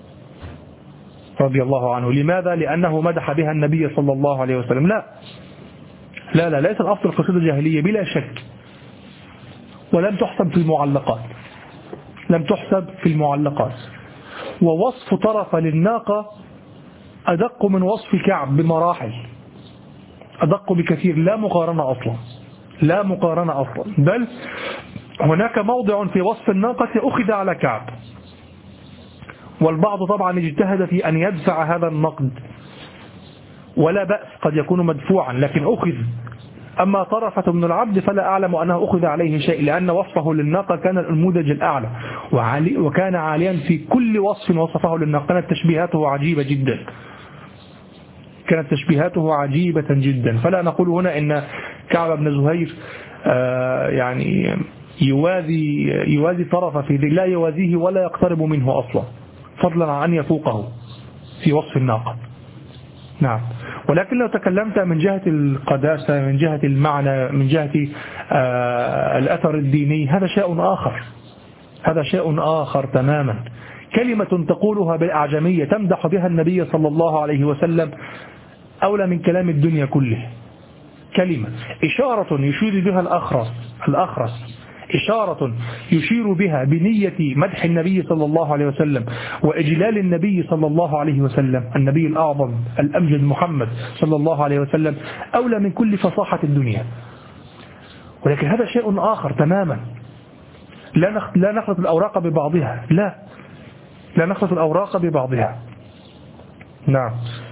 رضي الله عنه. لماذا؟ لأنه مدح بها النبي صلى الله عليه وسلم. لا ليس الأفضل قصيدة جاهلية بلا شك، ولم تحسب في المعلقات، لم تحسب في المعلقات. ووصف طرف للناقة أدق من وصف كعب بمراحل، أدق بكثير، لا مقارنة أصلا، لا مقارنة أصلا. بل هناك موضع في وصف الناقة أخذ على كعب، والبعض طبعا اجتهد في أن يدفع هذا النقد، ولا بأس، قد يكون مدفوعا لكن أخذ. أما طرفة بن العبد فلا أعلم أنه أخذ عليه شيء، لأن وصفه للناقة كان النموذج الأعلى، وكان عاليا في كل وصف وصفه للناقة. كانت تشبيهاته عجيبة جدا، كانت تشبيهاته عجيبة جدا. فلا نقول هنا إن كعب بن زهير يعني يوازي طرف في ذي، لا يوازيه ولا يقترب منه أصلا، فضلا عن يفوقه في وصف الناقة. نعم. ولكن لو تكلمت من جهة القداسة، من جهة المعنى، من جهة الأثر الديني، هذا شيء آخر، هذا شيء آخر تماما. كلمة تقولها بالأعجمية تمدح بها النبي صلى الله عليه وسلم أولى من كلام الدنيا كله. كلمة، إشارة يشير بها الأخرس، إشارة يشير بها بنية مدح النبي صلى الله عليه وسلم وإجلال النبي صلى الله عليه وسلم، النبي الأعظم الأمجد محمد صلى الله عليه وسلم، أولى من كل فصاحة الدنيا. ولكن هذا شيء آخر تماما. لا نخلط الأوراق ببعضها، لا نخلط الأوراق ببعضها. نعم.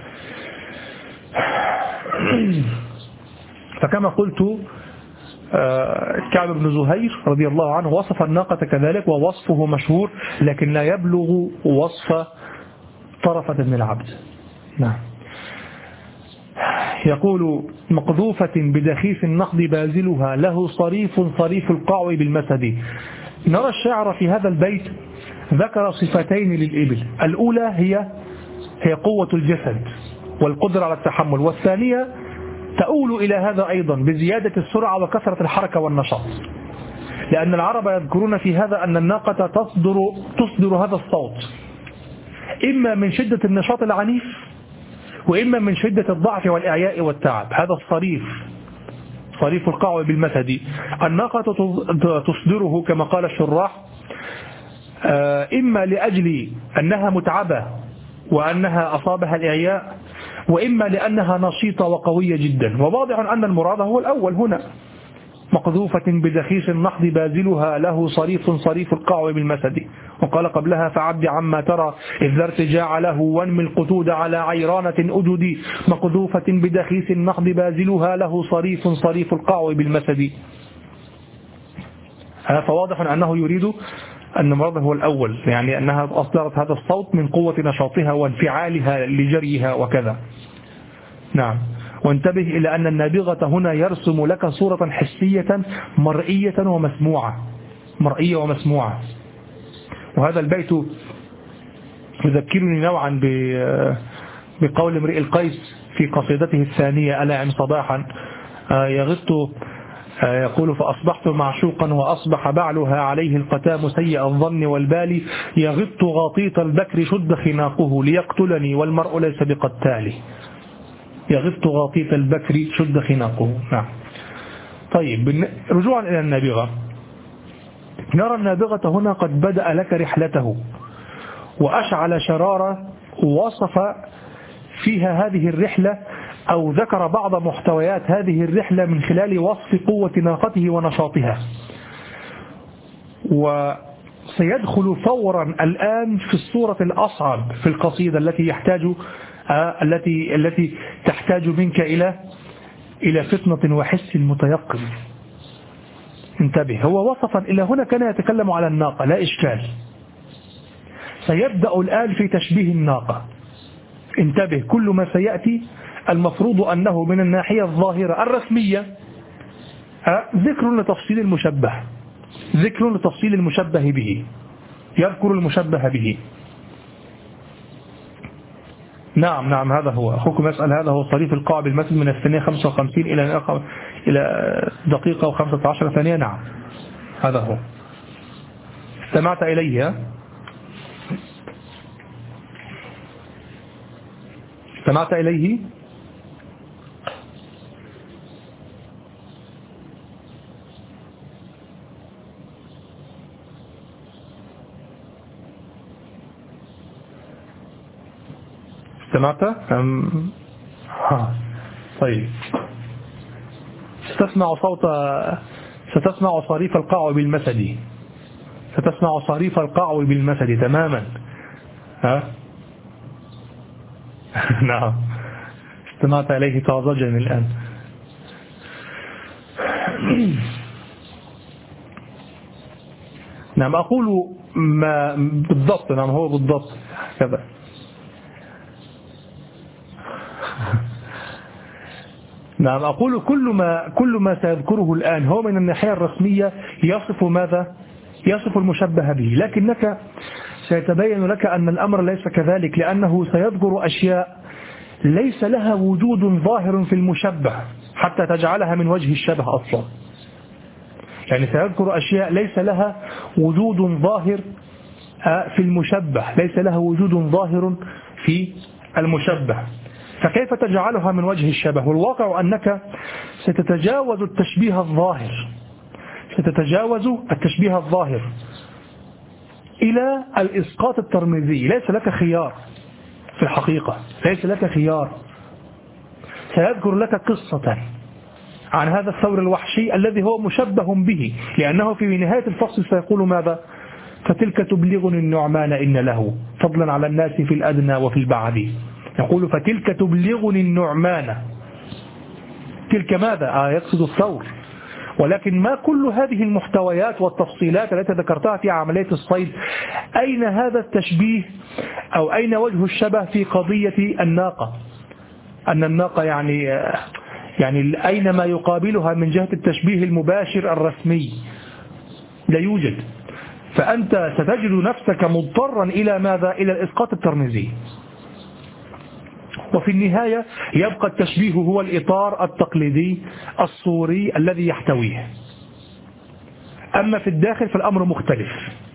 فكما قلت كعب بن زهير رضي الله عنه وصف الناقة كذلك، ووصفه مشهور، لكن لا يبلغ وصف طرفة بن العبد. نعم. يقول: مقذوفة بدخيف النخض بازلها له صريف القعو بالمسد. نرى الشاعر في هذا البيت ذكر صفتين للإبل، الأولى هي قوة الجسد والقدرة على التحمل، والثانية تؤول إلى هذا أيضا بزيادة السرعة وكثرة الحركة والنشاط، لأن العرب يذكرون في هذا أن الناقة تصدر هذا الصوت إما من شدة النشاط العنيف وإما من شدة الضعف والإعياء والتعب. هذا صريف القعو بالمسد. الناقة تصدره كما قال الشراح إما لأجل أنها متعبة وأنها أصابها الإعياء، وإما لأنها نشيطة وقوية جدا. وواضح أن المراد هو الأول هنا. مقذوفة بدخيش النحض بازلها له صريف القعو بالمسد. وقال قبلها: فعبد عما ترى إذ ذا ارتجاع له وانمي القتود على عيرانة أجدي. مقذوفة بدخيش النحض بازلها له صريف القعو بالمسد. فواضح أنه يريد أن المراد هو الأول، يعني أنها أصدرت هذا الصوت من قوة نشاطها وانفعالها لجريها وكذا. نعم. وانتبه إلى أن النابغة هنا يرسم لك صورة حسية مرئية ومسموعة. وهذا البيت يذكرني نوعا بقول امرئ القيس في قصيدته الثانية: ألاعم صباحا يغط، يقول: فأصبحت معشوقا وأصبح بعلها عليه القتام سيء الظن والبال، يغط غاطيط البكر شد خناقه ليقتلني والمرء ليس بقتال. يغط غاطيط البكر شد خناقه. نعم. طيب، رجوعا إلى النابغة، نرى النابغة هنا قد بدأ لك رحلته وأشعل شرارة، وصف فيها هذه الرحلة أو ذكر بعض محتويات هذه الرحلة من خلال وصف قوة ناقته ونشاطها. وسيدخل فورا الآن في الصورة الأصعب في القصيدة التي تحتاج منك إلى فطنة وحس متيقظ. انتبه، هو وصفا إلى هنا كان يتكلم على الناقة لا إشكال. سيبدأ الآن في تشبيه الناقة. انتبه، كل ما سيأتي المفروض أنه من الناحية الظاهرة الرسمية ذكر لتفصيل المشبه، ذكر لتفصيل المشبه به، يذكر المشبه به. نعم هذا هو أخوكم يسأل، هذا هو صريف القاع بالمثل من الثانية 55 إلى دقيقة و15 ثانية. نعم هذا هو. استمعت إليه؟ استمعت إليه؟ استمعت؟ طيب، ستسمع صريف القاع بالمسد، ستسمع صريف القاع بالمسد تماما. نعم استمعت إليه طازجا الآن. نعم أقول ما بالضبط. نعم هو بالضبط كذا. نعم أقول كل ما سيذكره الآن هو من الناحية الرسمية يصف ماذا؟ يصف المشبه به، لكنك سيتبين لك أن الأمر ليس كذلك، لأنه سيذكر أشياء ليس لها وجود ظاهر في المشبه حتى تجعلها من وجه الشبه أصلا. يعني سيذكر أشياء ليس لها وجود ظاهر في المشبه، ليس لها وجود ظاهر في المشبه، فكيف تجعلها من وجه الشبه؟ والواقع أنك ستتجاوز التشبيه الظاهر، ستتجاوز التشبيه الظاهر إلى الإسقاط الترميزي. ليس لك خيار في الحقيقة، ليس لك خيار. سيذكر لك قصة عن هذا الثور الوحشي الذي هو مشبه به، لأنه في نهاية الفصل سيقول ماذا؟ فتلك تبلغني النعمان إن له فضلا على الناس في الأدنى وفي البعد. يقول فتلك تبلغني النعمان، تلك ماذا؟ يقصد الثور. ولكن ما كل هذه المحتويات والتفصيلات التي ذكرتها في عملية الصيد؟ أين هذا التشبيه أو أين وجه الشبه في قضية الناقة؟ أن الناقة يعني أين ما يقابلها من جهة التشبيه المباشر الرسمي؟ لا يوجد. فأنت ستجد نفسك مضطرا إلى ماذا؟ إلى الإسقاط الترميزي. وفي النهاية يبقى التشبيه هو الإطار التقليدي الصوري الذي يحتويه. أما في الداخل فالأمر مختلف.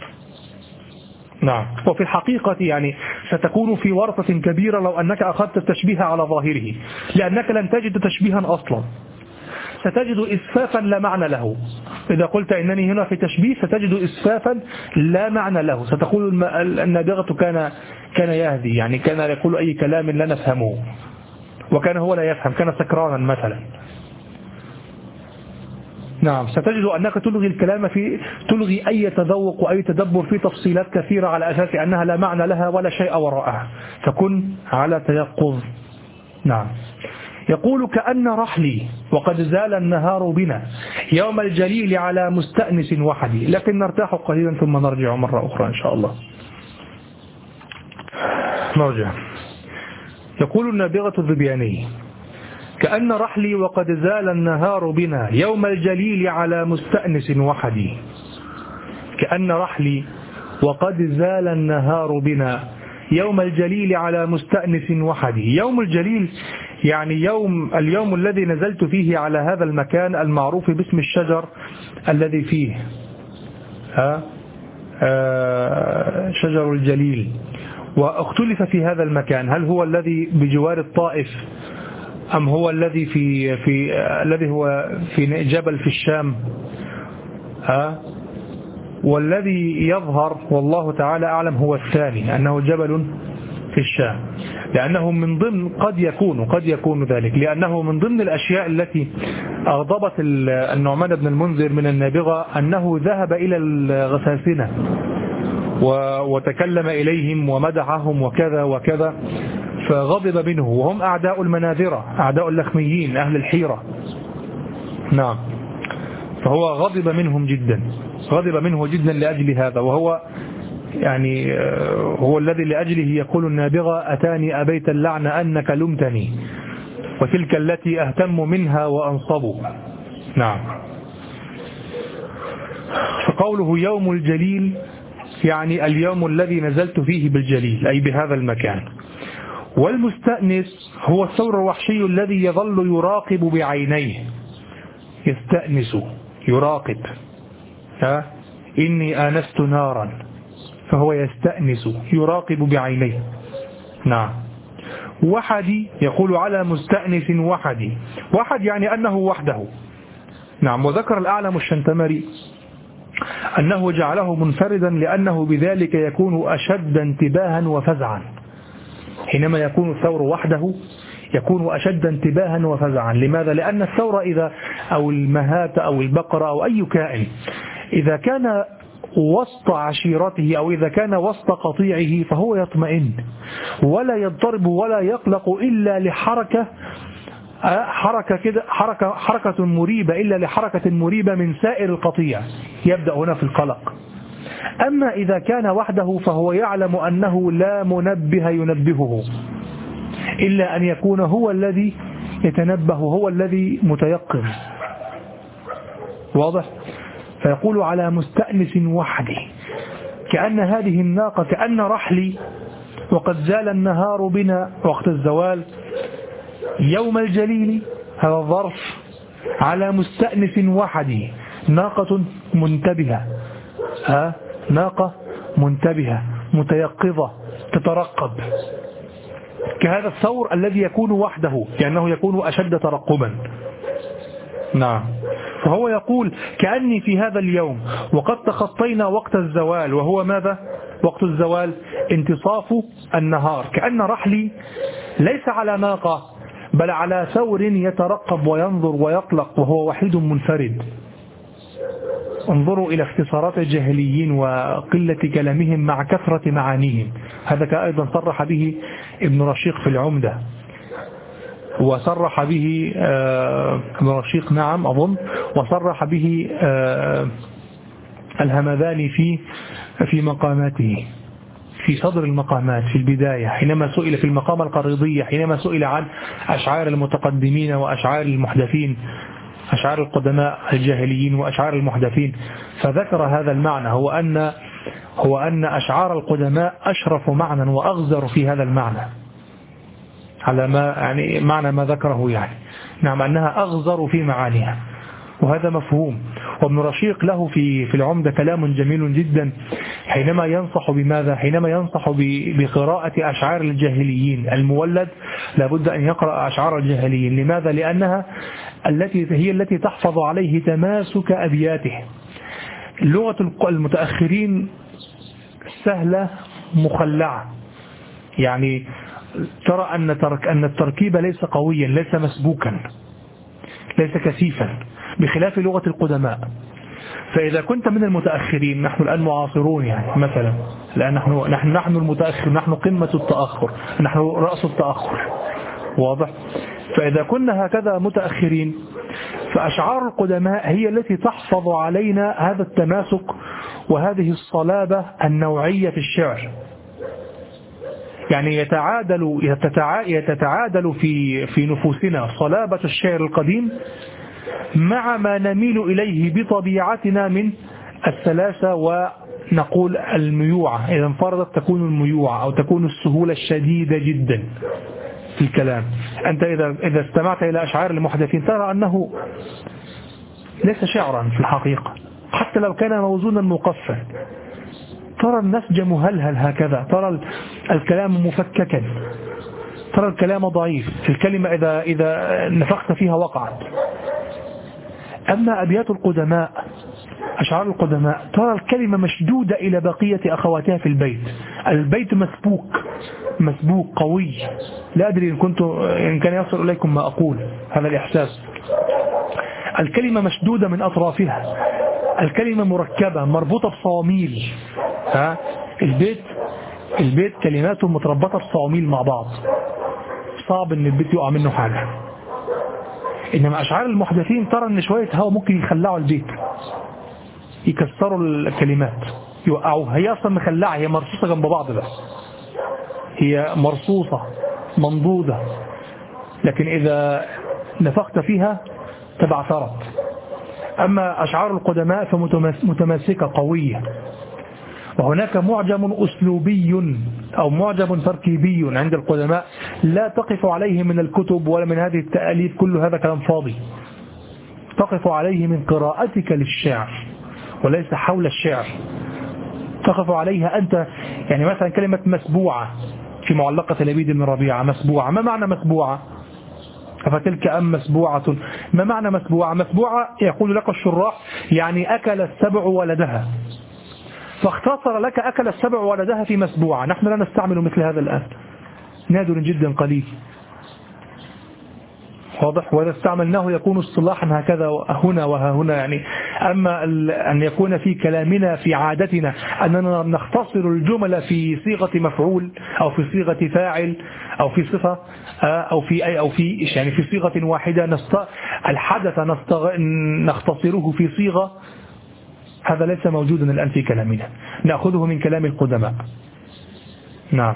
نعم. وفي الحقيقة يعني ستكون في ورطة كبيرة لو أنك أخذت التشبيه على ظاهره، لأنك لن تجد تشبيها أصلا، ستجد إسفافا لا معنى له. إذا قلت إنني هنا في تشبيه ستجد إسفافا لا معنى له. ستقول النابغة كان يهدي، يعني كان يقول أي كلام لا نفهمه، وكان هو لا يفهم، كان سكرانا مثلا. نعم. ستجد أنك تلغي الكلام تلغي أي تذوق وأي تدبر في تفصيلات كثيرة على أساس أنها لا معنى لها ولا شيء وراءها، فكن على تيقظ. نعم. يقول كأن رحلي وقد زال النهار بنا يوم الجليل على مستأنس وحدي، لكن نرتاح قليلا ثم نرجع مرة أخرى إن شاء الله. نرجع. يقول النابغة الذبياني كأن رحلي وقد زال النهار بنا يوم الجليل على مستأنس وحدي. كأن رحلي وقد زال النهار بنا يوم الجليل على مستأنس وحدي. يوم الجليل يعني اليوم الذي نزلت فيه على هذا المكان المعروف باسم الشجر الذي فيه شجر الجليل. واختلف في هذا المكان، هل هو الذي بجوار الطائف أم هو الذي الذي هو في جبل في الشام؟ والذي يظهر والله تعالى أعلم هو الثاني، أنه جبل في الشام، لأنه من ضمن قد يكون ذلك، لأنه من ضمن الأشياء التي أغضبت النعمان بن المنذر من النابغة أنه ذهب إلى الغساسنة وتكلم إليهم ومدحهم وكذا وكذا، فغضب منه، وهم أعداء المناذرة، أعداء اللخميين، أهل الحيرة. نعم. فهو غضب منهم جدا، غضب منه جدا لأجل هذا، وهو يعني هو الذي لأجله يقول النابغة أتاني أبيت اللعن أنك لمتني وتلك التي أهتم منها وأنصب. نعم. فقوله يوم الجليل يعني اليوم الذي نزلت فيه بالجليل أي بهذا المكان. والمستأنس هو الثور الوحشي الذي يظل يراقب بعينيه، يستأنس يراقب، إني آنست نارا، فهو يستأنس يراقب بعينيه. نعم. وحدي يقول على مستأنس وحدي، وحد يعني أنه وحده. نعم. وذكر الأعلم الشنتمري أنه جعله منفردا لأنه بذلك يكون أشد انتباها وفزعا. حينما يكون الثور وحده يكون أشد انتباها وفزعا. لماذا؟ لأن الثور إذا أو المهات أو البقرة أو أي كائن إذا كان وسط عشيرته أو إذا كان وسط قطيعه فهو يطمئن ولا يضطرب ولا يقلق إلا لحركة حركة مريبة، إلا لحركة مريبة من سائر القطيع، يبدأ هنا في القلق. أما إذا كان وحده فهو يعلم أنه لا منبه ينبهه إلا أن يكون هو الذي يتنبه، هو الذي متيقظ. واضح؟ فيقول على مستأنس وحدي، كأن هذه الناقة كأن رحلي وقد زال النهار بنا وقت الزوال يوم الجليل، هذا الظرف على مستأنس وحدي، ناقة منتبهة، ناقة منتبهة متيقظة تترقب، كهذا الثور الذي يكون وحده لأنه يكون أشد ترقبا. نعم. فهو يقول كأني في هذا اليوم وقد تخطينا وقت الزوال، وهو ماذا؟ وقت الزوال انتصاف النهار، كأن رحلي ليس على ناقة بل على ثور يترقب وينظر ويقلق وهو وحيد منفرد. انظروا إلى اختصارات الجاهليين وقلة كلامهم مع كثرة معانيهم. هذا أيضا صرح به ابن رشيق في العمدة، وصرح به ابن رشيق نعم أظن، وصرح به الهمذاني في مقاماته في صدر المقامات في البداية، حينما سئل في المقامة القريضية، حينما سئل عن أشعار المتقدمين وأشعار المحدثين، أشعار القدماء الجاهليين وأشعار المحدثين، فذكر هذا المعنى، هو أن أشعار القدماء أشرف معنى وأغزر في هذا المعنى، على ما يعني معنى ما ذكره يعني. نعم، أنها أغزر في معانيها، وهذا مفهوم. وابن رشيق له في العمدة كلام جميل جدا حينما ينصح بماذا؟ حينما ينصح بقراءة أشعار الجاهليين. المولد لابد أن يقرأ أشعار الجاهليين. لماذا؟ لأنها هي التي تحفظ عليه تماسك أبياته. لغة المتأخرين سهلة مخلعة، يعني ترى أن التركيب ليس قويا، ليس مسبوكا، ليس كثيفا، بخلاف لغة القدماء. فإذا كنت من المتأخرين، نحن الآن معاصرون يعني مثلا، لأن نحن المتأخر، نحن قمة التأخر، نحن رأس التأخر. واضح؟ فإذا كنا هكذا متأخرين فأشعار القدماء هي التي تحفظ علينا هذا التماسك وهذه الصلابة النوعية في الشعر، يعني يتعادل في نفوسنا صلابة الشعر القديم مع ما نميل إليه بطبيعتنا من السلاسة ونقول الميوعة. إذا انفردت تكون الميوعة أو تكون السهولة الشديدة جدا في الكلام. أنت إذا استمعت إلى أشعار المحدثين ترى أنه ليس شعرا في الحقيقة، حتى لو كان موزونا مقفا، ترى النسج مهلهل هكذا، ترى الكلام مفككا، ترى الكلام ضعيف، الكلمة إذا نفخت فيها وقعت. أما أبيات القدماء، أشعار القدماء، ترى الكلمة مشدودة إلى بقية أخواتها في البيت مسبوك قوي. لا أدري إن كان يصل إليكم ما أقول، هذا الإحساس. الكلمة مشدودة من أطرافها، الكلمة مركبة مربوطة بصواميل. البيت كلماته متربطة بصواميل مع بعض، صعب ان البيت يقع منه حاجة. إنما أشعار المحدثين ترى أن شوية هوا ممكن يخلعوا البيت، يكسروا الكلمات، يوقعوها. هي أصلا مخلعة، هي مرصوصة جنب بعض، بس هي مرصوصة منضودة، لكن إذا نفخت فيها تبعثرت. أما أشعار القدماء فمتماسكة قوية. وهناك معجم أسلوبي أو معجم تركيبي عند القدماء لا تقف عليه من الكتب ولا من هذه التأليف، كل هذا كلام فاضي. تقف عليه من قراءتك للشعر وليس حول الشعر، تقف عليها أنت. يعني مثلا كلمة مسبوعة في معلقة لبيد بن ربيعة، مسبوعة، ما معنى مسبوعة؟ أفتلك أم مسبوعة؟ ما معنى مسبوعة؟ مسبوعة يقول لك الشراح يعني أكل السبع ولدها، فاختصر لك أكل السبع ولدها في مسبوعة. نحن لا نستعمل مثل هذا الآن، نادر جدا قليل، واضح؟ وإذا استعملناه يكون اصطلاحا هكذا هنا وها هنا. يعني أما أن يكون في كلامنا في عادتنا أننا نختصر الجمل في صيغة مفعول أو في صيغة فاعل أو في صفة أو في يعني في صيغة واحدة، الحدث نختصره في صيغة، هذا ليس موجودا الآن في كلامنا، نأخذه من كلام القدماء. نعم.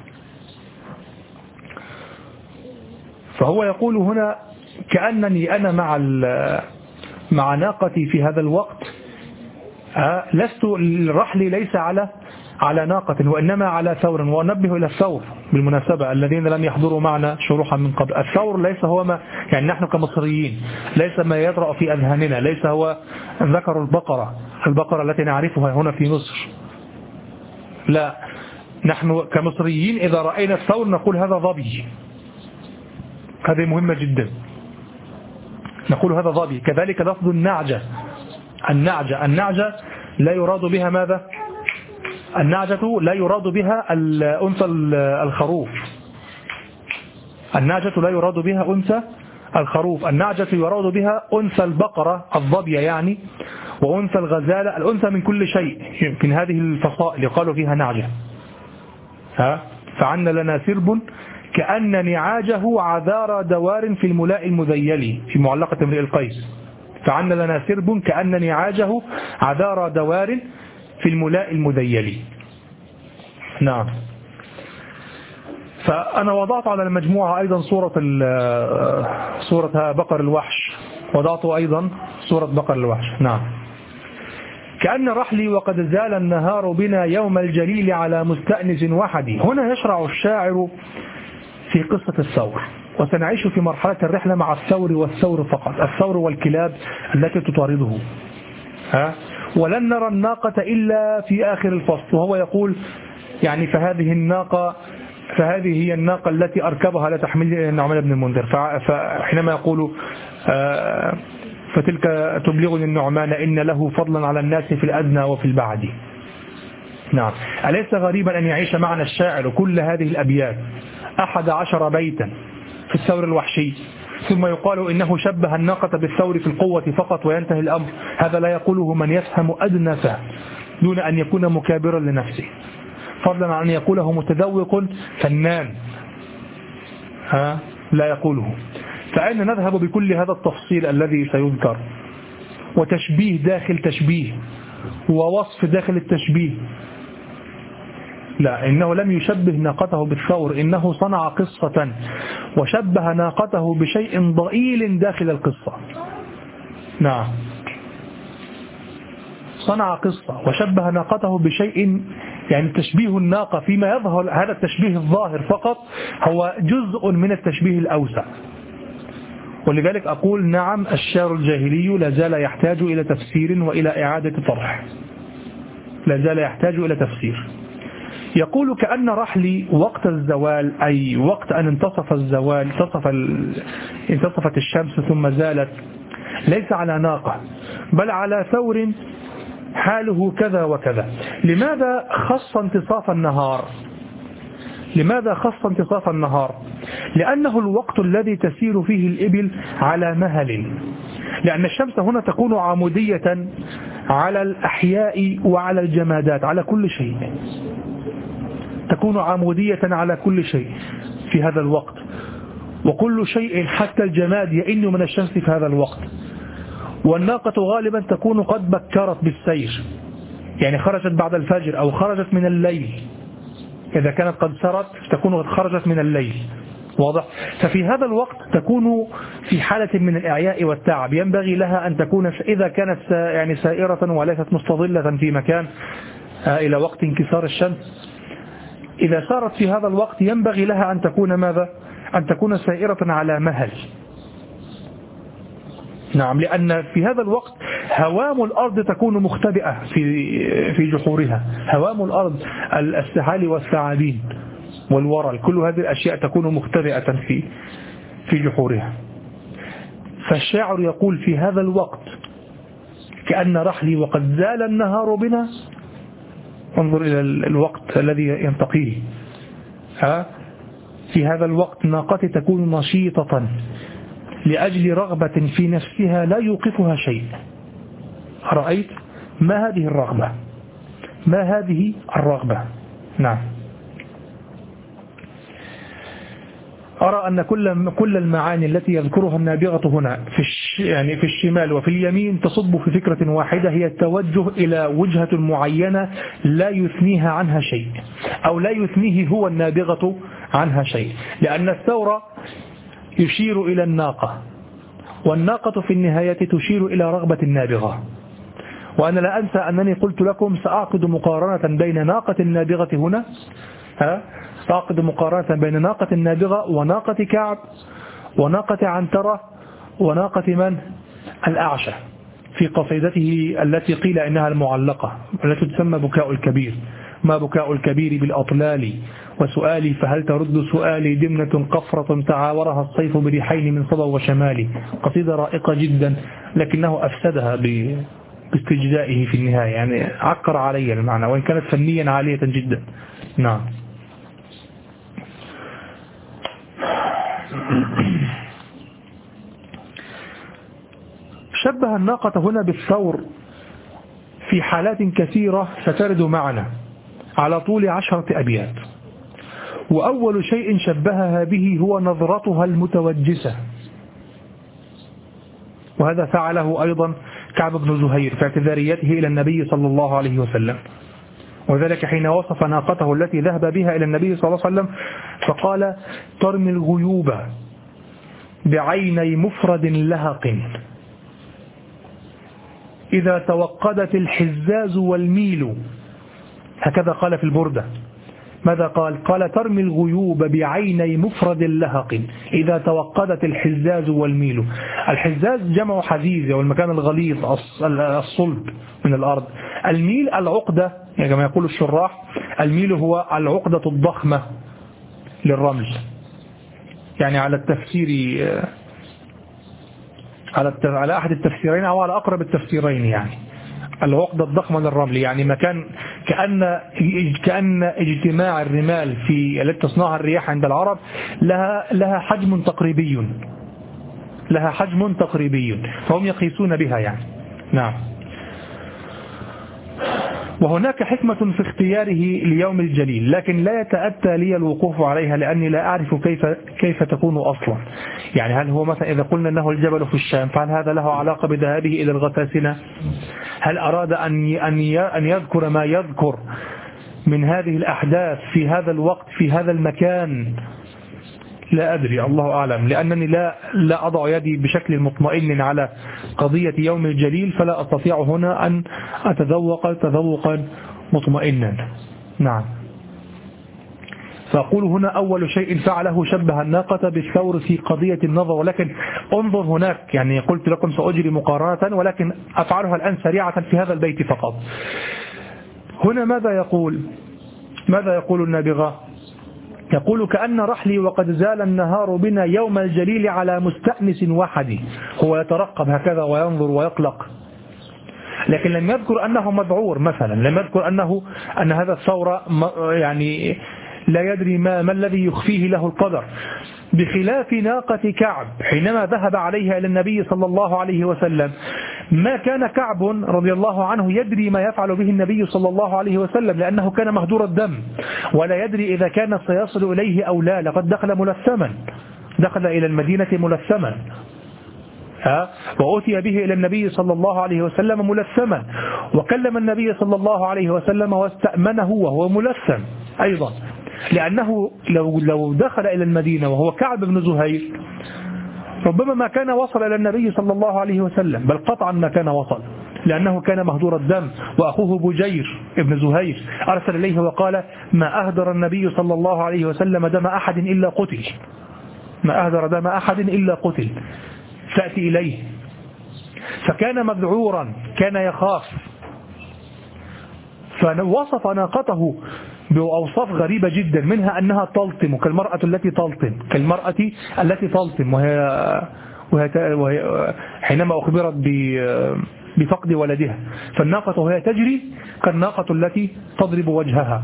فهو يقول هنا كأنني أنا مع ناقتي في هذا الوقت، لست رحلي ليس على ناقة وإنما على ثور. وأنبه إلى الثور بالمناسبة الذين لم يحضروا معنا شروحا من قبل. الثور ليس هو ما يعني نحن كمصريين ليس ما يطرأ في أذهاننا، ليس هو ذكر البقرة التي نعرفها هنا في مصر. لا، نحن كمصريين إذا رأينا الثور نقول هذا ظبي، هذه مهمة جدا، نقول هذا ظبي. كذلك لفظ النعجة، النعجة لا يراد بها ماذا؟ النعجة لا يراد بها أنثى الخروف، النعجة لا يراد بها أنثى الخروف، النعجة يراد بها أنثى البقرة الظبية يعني، وأنثى الغزالة، الأنثى من كل شيء. يمكن هذه الفصائل يقال فيها نعجة. فعنا لنا سرب كأن نعاجه عذار دوار في الملاء المذيل، في معلقة امرئ القيس. فعنا لنا سرب كأن نعاجه عذار دوار في الملاء المذيل. نعم. فأنا وضعت على المجموعة أيضا صورة بقر الوحش، وضعت أيضا صورة بقر الوحش. نعم. كأن رحلي وقد زال النهار بنا يوم الجليل على مستأنس وحدي. هنا يشرع الشاعر في قصة الثور، وسنعيش في مرحلة الرحلة مع الثور والثور فقط، الثور والكلاب التي تطارده، ولن نرى الناقة إلا في آخر الفصل. وهو يقول يعني فهذه هي الناقة التي أركبها لا تحمل النعمان بن المنذر. فحينما يقول فتلك تبلغني النعمان إن له فضلا على الناس في الأدنى وفي البعد. نعم. أليس غريبا أن يعيش معنا الشاعر كل هذه الأبيات 11 بيتا في الثور الوحشي، ثم يقال إنه شبه الناقة بالثور في القوة فقط وينتهي الأمر؟ هذا لا يقوله من يفهم أدنى فهم دون أن يكون مكابرا لنفسه، فضلا عن أن يقوله متذوق فنان لا يقوله. فأين نذهب بكل هذا التفصيل الذي سيذكر، وتشبيه داخل تشبيه، ووصف داخل التشبيه؟ لا، إنه لم يشبه ناقته بالثور، إنه صنع قصة وشبه ناقته بشيء ضئيل داخل القصة. نعم، صنع قصة وشبه ناقته بشيء، يعني تشبيه الناقة فيما يظهر هذا التشبيه الظاهر فقط هو جزء من التشبيه الأوسع. ولذلك أقول نعم، الشعر الجاهلي لا زال يحتاج إلى تفسير وإلى إعادة طرح، لا زال يحتاج إلى تفسير. يقول كأن رحلي وقت الزوال، أي وقت أن انتصف الزوال، انتصفت الشمس ثم زالت، ليس على ناقة بل على ثور حاله كذا وكذا. لماذا خص انتصاف النهار؟ لماذا خص انتصاف النهار؟ لأنه الوقت الذي تسير فيه الإبل على مهل، لأن الشمس هنا تكون عمودية على الأحياء وعلى الجمادات، على كل شيء، تكون عمودية على كل شيء في هذا الوقت. وكل شيء حتى الجماد يئن من الشمس في هذا الوقت. والناقة غالبا تكون قد بكرت بالسير، يعني خرجت بعد الفجر أو خرجت من الليل. إذا كانت قد سرت تكون قد خرجت من الليل، واضح؟ ففي هذا الوقت تكون في حالة من الإعياء والتعب، ينبغي لها أن تكون إذا كانت يعني سائرة وليست مستظلة في مكان إلى وقت انكسار الشمس، إذا سارت في هذا الوقت ينبغي لها أن تكون ماذا؟ أن تكون سائرة على مهل. نعم، لأن في هذا الوقت هوام الأرض تكون مختبئة في جحورها، هوام الأرض السحال والثعابين والورل، كل هذه الأشياء تكون مختبئة في جحورها. فالشاعر يقول في هذا الوقت كأن رحلي وقد زال النهار بنا. انظر إلى الوقت الذي ينتقيه. في هذا الوقت ناقتي تكون نشيطة لأجل رغبة في نفسها لا يوقفها شيء. رأيت؟ ما هذه الرغبة؟ ما هذه الرغبة؟ نعم. أرى أن كل المعاني التي يذكرها النابغة هنا يعني في الشمال وفي اليمين تصب في فكرة واحدة، هي التوجه إلى وجهة معينة لا يثنيها عنها شيء، أو لا يثنيه هو النابغة عنها شيء، لأن الثور يشير إلى الناقة، والناقة في النهاية تشير إلى رغبة النابغة. وأنا لا أنسى أنني قلت لكم سأعقد مقارنة بين ناقة النابغة هنا، سأعقد مقارنة بين ناقة النابغة وناقة كعب وناقة عنترة وناقة من؟ الأعشى، في قصيدته التي قيل إنها المعلقة التي تسمى بكاء الكبير. ما بكاء الكبير بالأطلال وسؤالي فهل ترد سؤالي دمنة قفرة تعاورها الصيف بريحين من صبا وشمالي. قصيدة رائقة جدا، لكنه أفسدها باستجدائه في النهاية، يعني عكر علي المعنى، وإن كانت فنيا عالية جدا. نعم. شبه الناقة هنا بالثور في حالات كثيرة سترد معنا على طول 10 أبيات. وأول شيء شبهها به هو نظرتها المتوجسة، وهذا فعله أيضا كعب بن زهير في اعتذاريته إلى النبي صلى الله عليه وسلم، وذلك حين وصف ناقته التي ذهب بها إلى النبي صلى الله عليه وسلم فقال ترمي الغيوب بعيني مفرد لهق إذا توقدت الحزاز والميل. هكذا قال في البردة. ماذا قال؟ قال ترمي الغيوب بعيني مفرد لهق إذا توقدت الحزاز والميل. الحزاز جمع حزيز، والمكان الغليظ الصلب من الأرض. الميل العقدة، يعني كما يقول الشراح، الميل هو العقدة الضخمة للرمل، يعني على التفسير على أحد التفسيرين أو على أقرب التفسيرين، يعني العقدة الضخمة للرمل، يعني مكان كأن اجتماع الرمال في التي تصنعها الرياح عند العرب لها حجم تقريبي، لها حجم تقريبي، فهم يقيسون بها يعني. نعم. وهناك حكمة في اختياره ليوم الجليل، لكن لا يتأتى لي الوقوف عليها لأني لا أعرف كيف تكون أصلا. يعني هل هو مثلا إذا قلنا أنه الجبل في الشام، فهل هذا له علاقة بذهابه إلى الغساسنة؟ هل أراد أن يذكر ما يذكر من هذه الأحداث في هذا الوقت في هذا المكان؟ لا أدري، الله أعلم، لأنني لا أضع يدي بشكل مطمئن على قضية يوم الجليل، فلا أستطيع هنا أن أتذوق تذوقا مطمئنا. نعم. فأقول هنا أول شيء فعله شبه الناقة بالثور في قضية النظر، ولكن انظر هناك، يعني قلت لكم سأجري مقارنة ولكن أفعلها الآن سريعة في هذا البيت فقط. هنا ماذا يقول النابغة؟ يقول كأن رحلي وقد زال النهار بنا يوم الجليل على مستأنس وحدي. هو يترقب هكذا وينظر ويقلق، لكن لم يذكر أنه مذعور مثلا، لم يذكر أن هذا الثور يعني لا يدري ما الذي يخفيه له القدر، بخلاف ناقة كعب حينما ذهب عليها إلى النبي صلى الله عليه وسلم. ما كان كعب رضي الله عنه يدري ما يفعل به النبي صلى الله عليه وسلم، لأنه كان مهدور الدم ولا يدري إذا كان سيصل إليه أو لا، لقد دخل ملثما دخل إلى المدينة ملثما، وأتي به إلى النبي صلى الله عليه وسلم ملثما، وكلم النبي صلى الله عليه وسلم واستأمنه وهو ملثم أيضا، لأنه لو دخل إلى المدينة وهو كعب بن زهير ربما ما كان وصل إلى النبي صلى الله عليه وسلم، بل قطعا ما كان وصل، لأنه كان مهدور الدم، وأخوه بجير ابن زهير أرسل إليه وقال: ما أهدر النبي صلى الله عليه وسلم دم أحد إلا قتل، ما أهدر دم أحد إلا قتل، فأتي إليه. فكان مذعورا، كان يخاف، فوصف ناقته بأوصاف غريبة جدا، منها أنها تلطم كالمرأة التي تلطم، وهي حينما أخبرت بفقد ولدها، فالناقة وهي تجري كالناقة التي تضرب وجهها.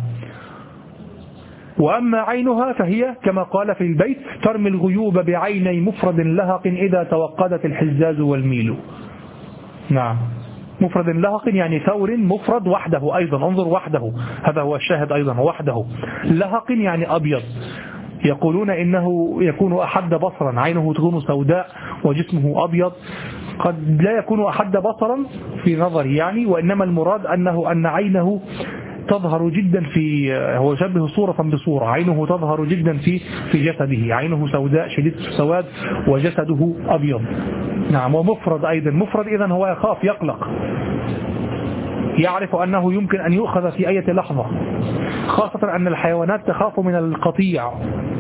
وأما عينها فهي كما قال في البيت: ترمي الغيوب بعيني مفرد لهق إذا توقدت الحزاز والميل. نعم، مفرد لهق يعني ثور مفرد وحده، أيضا انظر وحده، هذا هو الشاهد أيضا، وحده. لهق يعني أبيض، يقولون إنه يكون أحد بصرا، عينه تكون سوداء وجسمه أبيض، قد لا يكون أحد بصرا في نظري يعني، وإنما المراد أن عينه تظهر جدا هو يشبه صورة بصورة، عينه تظهر جدا في جسده، عينه سوداء شديد السواد وجسده أبيض. نعم، ومفرد أيضا، مفرد إذن هو يخاف يقلق، يعرف أنه يمكن أن يؤخذ في أي لحظة، خاصة أن الحيوانات تخاف من القطيع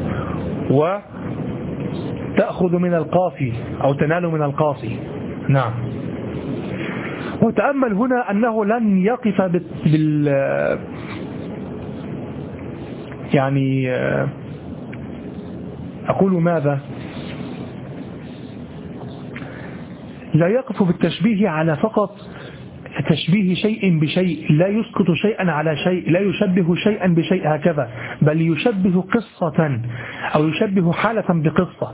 وتأخذ من القاسي أو تنال من القاسي. نعم. وتأمل هنا أنه لن يقف يعني أقول ماذا؟ لا يقف بالتشبيه على فقط تشبيه شيء بشيء، لا يسقط شيئا على شيء، لا يشبه شيئا بشيء هكذا، بل يشبه قصة أو يشبه حالة بقصة،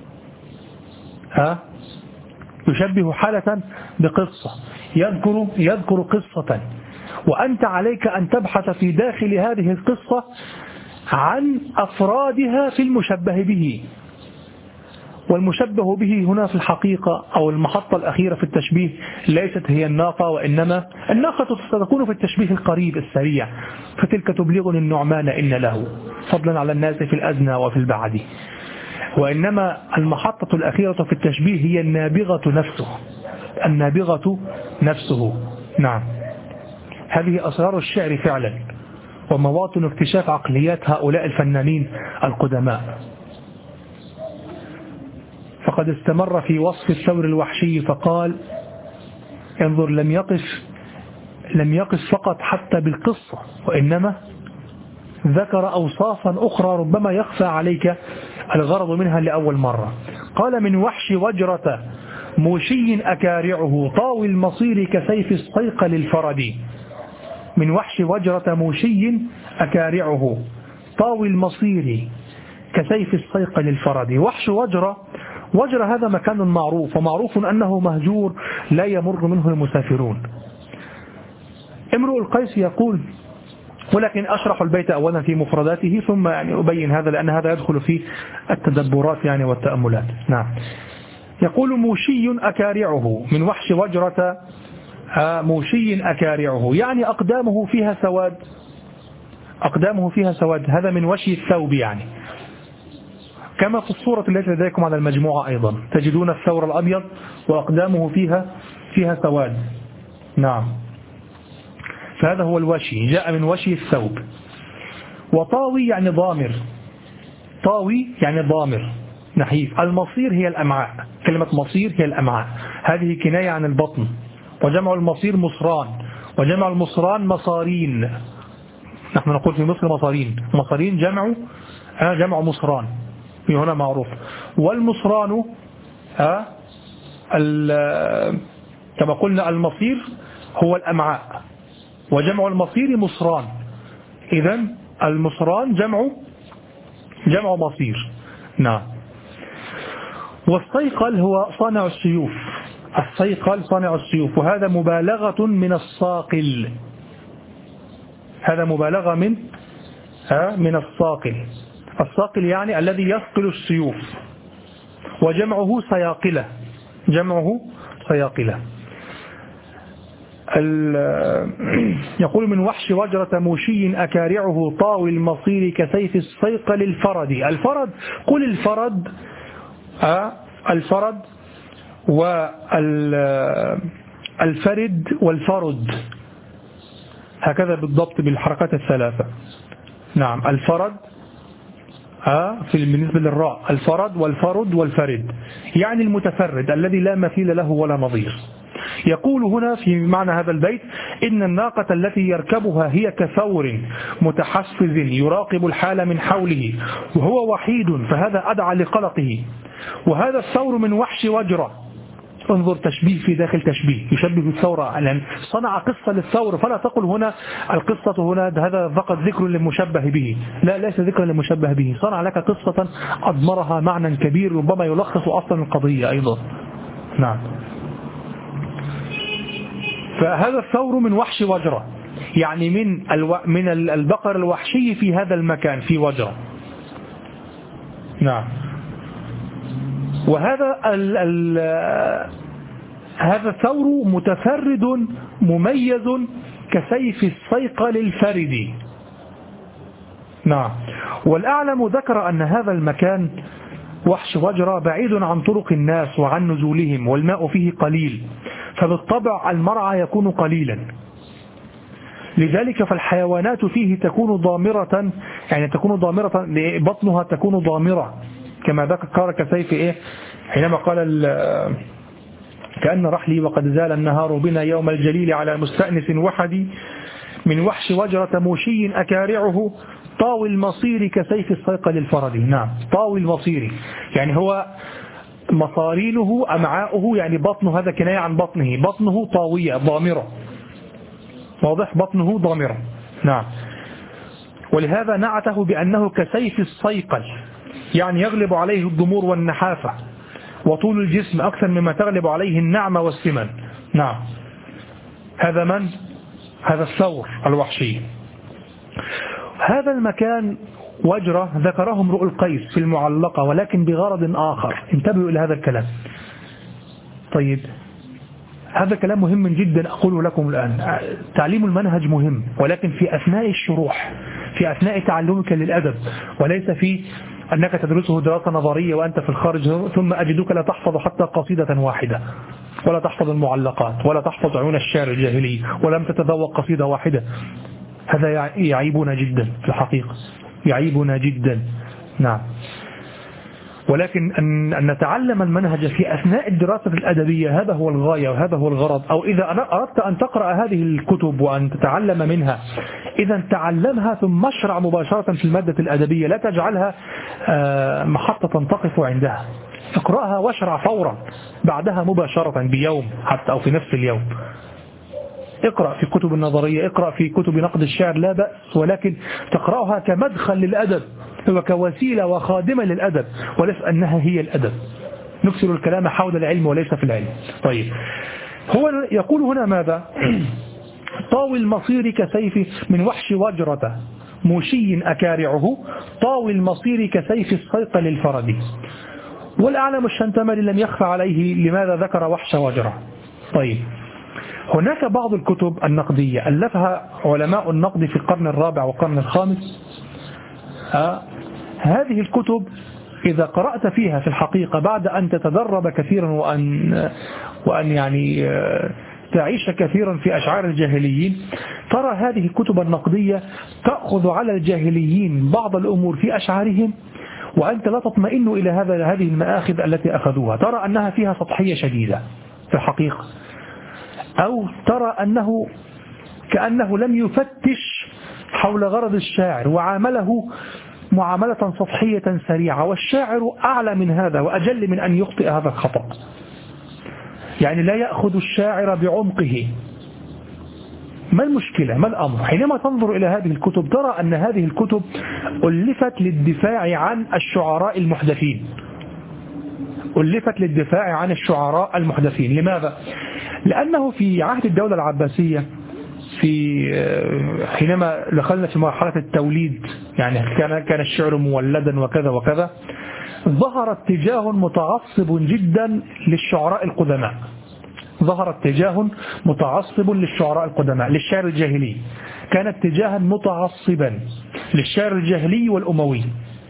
يشبه حالة بقصة، يذكر قصة، وأنت عليك أن تبحث في داخل هذه القصة عن أفرادها في المشبه به. والمشبه به هنا في الحقيقة أو المحطة الأخيرة في التشبيه ليست هي الناقة، وإنما الناقة ستكون في التشبيه القريب السريع، فتلك تبلغني النعمان إن له فضلا على الناس في الأزنى وفي البعد. وإنما المحطة الأخيرة في التشبيه هي النابغة نفسه. نعم، هذه أسرار الشعر فعلا، ومواطن اكتشاف عقليات هؤلاء الفنانين القدماء. فقد استمر في وصف الثور الوحشي فقال: انظر، لم يقف فقط حتى بالقصة، وإنما ذكر أوصافا أخرى ربما يخفى عليك الغرض منها لأول مرة. قال: من وحش وجرة موشي أكارعه طاوي المصير كسيف الصيقل الفرد. من وحش وجرة موشي أكارعه طاوي المصير كسيف الصيقل الفرد. وحش وجرة هذا مكان معروف، ومعروف أنه مهجور لا يمر منه المسافرون. امرؤ القيس يقول، ولكن أشرح البيت أولا في مفرداته ثم يعني أبين هذا، لأن هذا يدخل في التدبرات يعني والتأملات. نعم. يقول: موشي أكارعه، من وحش وجرة موشي أكارعه، يعني أقدامه فيها سواد، هذا من وشي الثوب يعني، كما في الصورة التي لديكم على المجموعة أيضا تجدون الثور الأبيض وأقدامه فيها سواد. نعم، فهذا هو الوشي، جاء من وشي الثوب. وطاوي يعني ضامر، نحيف. المصير هي الأمعاء، كلمة مصير هي الأمعاء، هذه كناية عن البطن، وجمع المصير مصران، وجمع المصران مصارين، نحن نقول في مصر مصارين جمع مصران، في هنا معروف. والمصران كما قلنا المصير هو الأمعاء، وجمع المصير مصران، إذن المصران جمع مصير. نعم. والصيقل هو صانع السيوف، وهذا مبالغة من الصاقل، هذا مبالغة من الصاقل. الصاقل يعني الذي يصقل السيوف، وجمعه سياقلة. جمعه سياقلة. يقول من وحش وجرة موشي أكارعه طاوي المصير كسيف الصيقل الفرد. الفرد قل الفرد، الفرد والفرد والفرد، هكذا بالضبط بالحركات الثلاثة. نعم الفرد بالنسبة للراء، الفرد والفرد والفرد، يعني المتفرد الذي لا مثيل له ولا نظير. يقول هنا في معنى هذا البيت إن الناقة التي يركبها هي كثور متحفز يراقب الحال من حوله وهو وحيد، فهذا أدعى لقلقه. وهذا الثور من وحش وجرة. انظر تشبيه في داخل تشبيه، يشبه الثور، لأن صنع قصة للثور، فلا تقل هنا القصة هنا هذا فقط ذكر للمشبه به، لا، ليس ذكر للمشبه به، صنع لك قصة أضمرها معنى كبير ربما يلخص أصلا القضية أيضا. نعم. فهذا الثور من وحش وجرة، يعني من البقر الوحشي في هذا المكان في وجرة. نعم. وهذا هذا الثور متفرد مميز كسيف الصيقل الفرد. نعم. والأعلم ذكر أن هذا المكان وحش وجرة بعيد عن طرق الناس وعن نزولهم، والماء فيه قليل، فبالطبع المرعى يكون قليلا، لذلك فالحيوانات فيه تكون ضامرة، يعني تكون ضامرة، بطنها تكون ضامرة كما ذكر كسيف حينما قال كأن رحلي وقد زال النهار بنا يوم الجليل على مستأنس وحدي من وحش وجرة موشي أكارعه طاوي المصير كسيف الصيقل الفرد. نعم طاوي المصير يعني هو مصارينه أمعاؤه، يعني بطنه، هذا كناية عن بطنه، بطنه طاوية ضامرة، واضح، بطنه ضامرة. نعم. ولهذا نعته بأنه كسيف الصيقل، يعني يغلب عليه الضمور والنحافة وطول الجسم أكثر مما تغلب عليه النعمة والسمن. نعم. هذا من؟ هذا الثور الوحشي. هذا المكان وجرة ذكره امرؤ القيس في المعلقة، ولكن بغرض آخر، انتبهوا إلى هذا الكلام. طيب هذا كلام مهم جدا أقوله لكم الآن. تعليم المنهج مهم، ولكن في أثناء الشروح، في أثناء تعلمك للأدب، وليس في أنك تدرسه دراسة نظرية وأنت في الخارج ثم أجدك لا تحفظ حتى قصيدة واحدة، ولا تحفظ المعلقات، ولا تحفظ عيون الشعر الجاهلي، ولم تتذوق قصيدة واحدة. هذا يعيبنا جدا في الحقيقة، يعيبنا جدا. نعم. ولكن أن نتعلم المنهج في أثناء الدراسة الأدبية، هذا هو الغاية وهذا هو الغرض. أو إذا أردت أن تقرأ هذه الكتب وأن تتعلم منها، إذا تعلمها ثم اشرع مباشرة في المادة الأدبية، لا تجعلها محطة تقف عندها، اقرأها واشرع فورا بعدها مباشرة بيوم حتى أو في نفس اليوم. اقرأ في كتب النظرية، اقرأ في كتب نقد الشعر، لا بأس، ولكن تقرأها كمدخل للأدب وكوسيلة وخادمة للأدب، وليس أنها هي الأدب. نكسر الكلام حول العلم وليس في العلم. طيب هو يقول هنا ماذا؟ طاوي المصير كسيف من وحش وجرة موشي أكارعه طاوي المصير كسيف الصيقل الفرد. والأعلم الشنتمري لم يخفى عليه لماذا ذكر وحش وجرة. طيب هناك بعض الكتب النقدية ألفها علماء النقد في القرن الرابع والقرن الخامس. هذه الكتب إذا قرأت فيها في الحقيقة بعد أن تتدرب كثيرا وأن يعني تعيش كثيرا في أشعار الجاهليين، ترى هذه الكتب النقدية تأخذ على الجاهليين بعض الأمور في أشعارهم، وأنت لا تطمئن إلى هذه المآخذ التي أخذوها، ترى أنها فيها سطحية شديدة في الحقيقة، أو ترى أنه كأنه لم يفتش حول غرض الشاعر وعامله معاملة سطحية سريعة، والشاعر أعلى من هذا وأجل من أن يخطئ هذا الخطأ. يعني لا يأخذ الشاعر بعمقه. ما المشكلة؟ ما الأمر؟ حينما تنظر إلى هذه الكتب ترى أن هذه الكتب ألفت للدفاع عن الشعراء المحدثين، ألفت للدفاع عن الشعراء المحدثين. لماذا؟ لأنه في عهد الدولة العباسية حينما دخلنا في مرحلة التوليد، يعني كان الشعر مولدا وكذا وكذا، ظهر اتجاه متعصب جدا للشعراء القدماء. ظهر اتجاه متعصب للشعراء القدماء، للشعر الجاهلي. كان اتجاها متعصبا للشعر الجاهلي والأموي،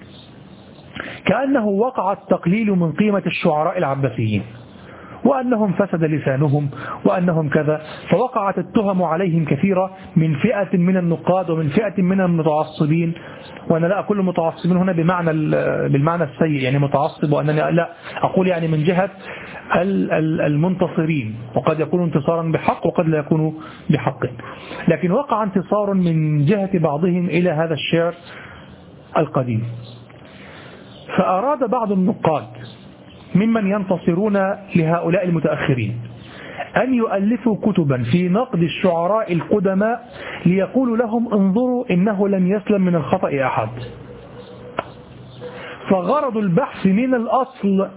كأنه وقع التقليل من قيمة الشعراء العباسيين، وأنهم فسد لسانهم وأنهم كذا، فوقعت التهم عليهم كثيرة من فئة من النقاد ومن فئة من المتعصبين. وأنا لا أقول متعصبين هنا بالمعنى السيء، يعني متعصب، وأنني لا أقول يعني من جهة المنتصرين، وقد يكون انتصارا بحق وقد لا يكون بحق، لكن وقع انتصار من جهة بعضهم إلى هذا الشعر القديم. فأراد بعض النقاد ممن ينتصرون لهؤلاء المتأخرين أن يؤلفوا كتبا في نقد الشعراء القدماء، ليقولوا لهم انظروا إنه لم يسلم من الخطأ أحد. فغرض البحث من الأصل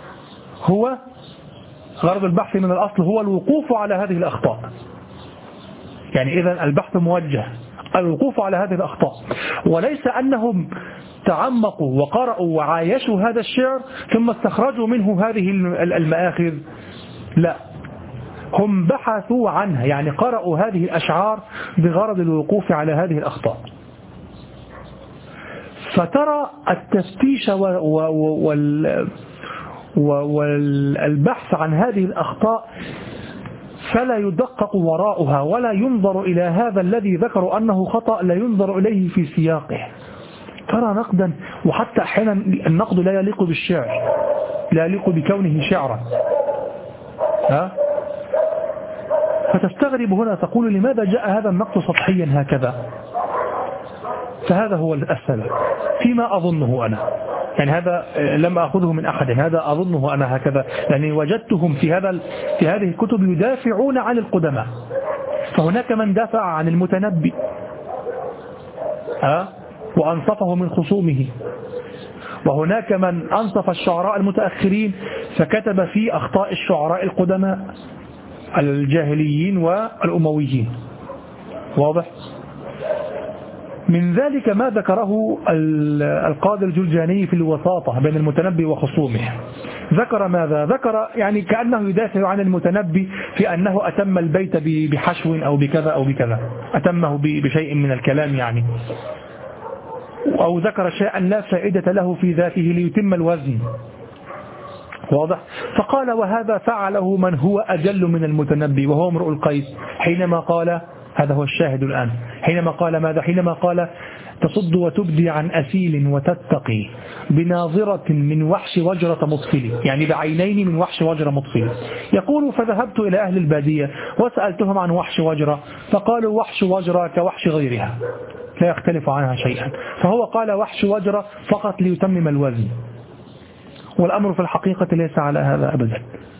هو الوقوف على هذه الأخطاء. يعني إذن البحث موجه الوقوف على هذه الأخطاء، وليس أنهم تعمقوا وقرأوا وعايشوا هذا الشعر ثم استخرجوا منه هذه المآخذ، لا، هم بحثوا عنها، يعني قرأوا هذه الأشعار بغرض الوقوف على هذه الأخطاء. فترى التفتيش والبحث عن هذه الأخطاء فلا يدقق وراءها ولا ينظر إلى هذا الذي ذكروا أنه خطأ، لا ينظر إليه في سياقه. ترى نقدا، وحتى أحيانا النقد لا يليق بالشعر، لا يليق بكونه شعرا. فتستغرب هنا، تقول لماذا جاء هذا النقد سطحيا هكذا؟ فهذا هو السبب فيما أظنه أنا، يعني هذا لم أخذه من أحد، هذا أظنه أنا هكذا، لأني وجدتهم في هذه الكتب يدافعون عن القدماء. فهناك من دافع عن المتنبي وأنصفه من خصومه، وهناك من أنصف الشعراء المتأخرين فكتب في أخطاء الشعراء القدماء الجاهليين والأمويين. واضح؟ من ذلك ما ذكره القاضي الجلجاني في الوساطة بين المتنبي وخصومه. ذكر ماذا؟ ذكر يعني كأنه يدافع عن المتنبي في أنه أتم البيت بحشو أو بكذا أو بكذا، أتمه بشيء من الكلام يعني، أو ذكر شيئا لا فائدة له في ذاته ليتم الوزن. واضح؟ فقال وهذا فعله من هو أجل من المتنبي وهو امرؤ القيس، حينما قال، هذا هو الشاهد الآن، حينما قال ماذا؟ حينما قال تصد وتبدي عن أسيل وتتقي بناظرة من وحش وجرة مطفل، يعني بعينين من وحش وجرة مطفل. يقول فذهبت إلى أهل البادية وسألتهم عن وحش وجرة فقالوا وحش وجرة كوحش غيرها لا يختلف عنها شيئا، فهو قال وحش وجرة فقط ليتمم الوزن، والأمر في الحقيقة ليس على هذا أبدا.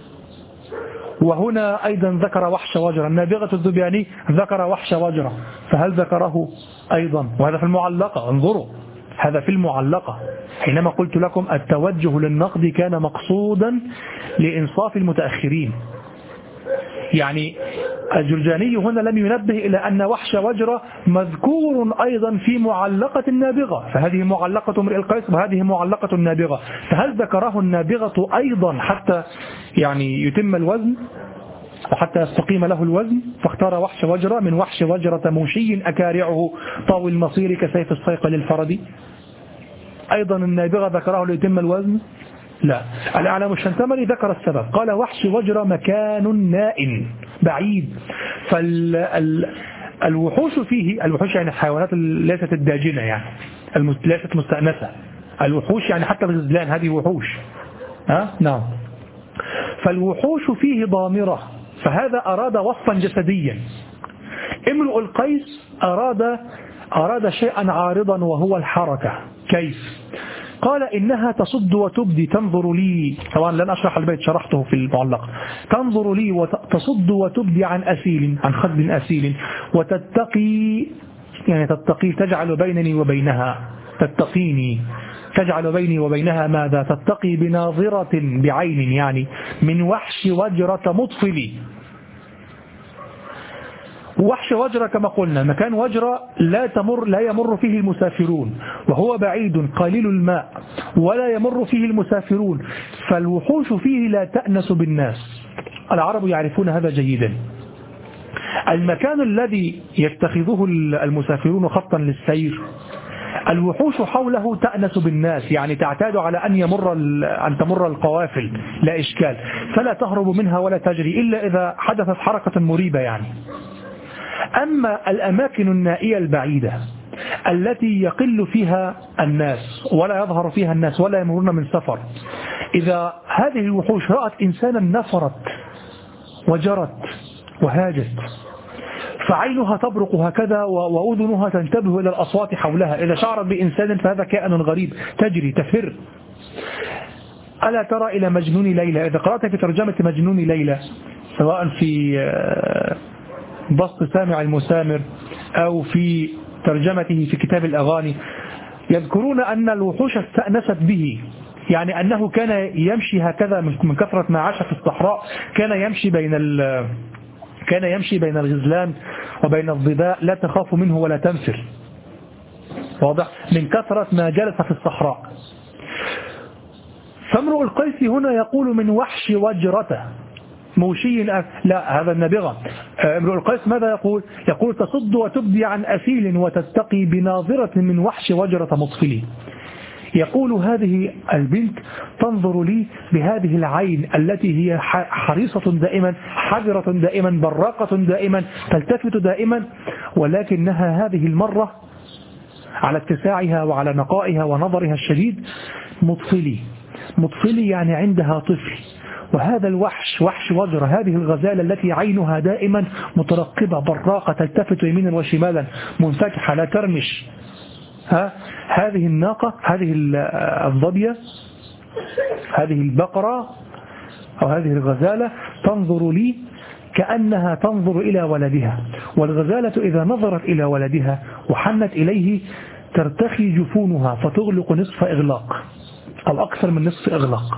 وهنا أيضا ذكر وحش وجرة، النابغة الذبياني ذكر وحش وجرة، فهل ذكره أيضا؟ وهذا في المعلقة، انظروا هذا في المعلقة، حينما قلت لكم التوجه للنقد كان مقصودا لإنصاف المتأخرين. يعني الجرجاني هنا لم ينبه إلى أن وحش وجرة مذكور أيضا في معلقة النابغة، فهذه معلقة امرئ القيس وهذه معلقة النابغة، فهل ذكره النابغة أيضا حتى يعني يتم الوزن وحتى يستقيم له الوزن؟ فاختار وحش وجرة من وحش وجرة موشي أكارعه طاوي المصير كسيف الصيق للفرد. أيضا النابغة ذكره ليتم الوزن؟ لا. الأعلام الشنتمري ذكر السبب، قال وحش وجرة مكان نائم بعيد، فالوحوش فيه، الوحوش يعني الحيوانات ليست الداجنة، يعني ليست مستأنسة، الوحوش يعني حتى الغزلان هذه وحوش، نعم، فالوحوش فيه ضامرة، فهذا أراد وصفا جسديا. امرؤ القيس أراد شيئا عارضا وهو الحركة. كيف؟ قال إنها تصد وتبدي، تنظر لي، طبعا لن أشرح البيت شرحته في المعلق، تنظر لي وتصد وتبدي عن أسيل، عن خد أسيل، وتتقي، يعني تتقي تجعل بينني وبينها، تتقيني تجعل بيني وبينها ماذا؟ تتقي بناظرة بعين، يعني من وحش وجرة مطفلي. وحش وجرة كما قلنا مكان وجرة لا يمر فيه المسافرون، وهو بعيد قليل الماء ولا يمر فيه المسافرون، فالوحوش فيه لا تأنس بالناس. العرب يعرفون هذا جيدا. المكان الذي يتخذه المسافرون خطا للسير الوحوش حوله تأنس بالناس، يعني تعتاد على أن تمر القوافل لا إشكال، فلا تهرب منها ولا تجري إلا إذا حدثت حركة مريبة يعني. أما الأماكن النائية البعيدة التي يقل فيها الناس ولا يظهر فيها الناس ولا يمرون من سفر، إذا هذه الوحوش رأت إنسانا نفرت وجرت وهاجت، فعينها تبرق هكذا وأذنها تنتبه إلى الأصوات حولها. إذا شعرت بإنسان فهذا كائن غريب تجري تفر. ألا ترى إلى مجنون ليلى؟ إذا قرأت في ترجمة مجنون ليلى سواء في بسط سامع المسامر أو في ترجمته في كتاب الأغاني يذكرون أن الوحوش استأنست به، يعني أنه كان يمشي هكذا من كثرة ما عاش في الصحراء، كان يمشي بين الغزلان وبين الظباء لا تخاف منه ولا تنفر، واضح، من كثرة ما جلس في الصحراء. فامرؤ القيس هنا يقول من وحش وجرته موشي لا هذا النابغة. امرؤ القيس ماذا يقول؟ يقول تصد وتبدي عن أسيل وتتقي بناظرة من وحش وجرة مطفلي. يقول هذه البنت تنظر لي بهذه العين التي هي حريصة دائما، حذرة دائما، براقة دائما، تلتفت دائما، ولكنها هذه المرة على اتساعها وعلى نقائها ونظرها الشديد مطفلي يعني عندها طفل. وهذا الوحش وحش وجرة، هذه الغزالة التي عينها دائما مترقبة براقة تلتفت يمينا وشمالا منفتحة لا ترمش. هذه الناقة، هذه الظبية، هذه البقرة أو هذه الغزالة تنظر لي كأنها تنظر إلى ولدها، والغزالة إذا نظرت إلى ولدها وحنت إليه ترتخي جفونها فتغلق نصف إغلاق أو أكثر من نصف إغلاق.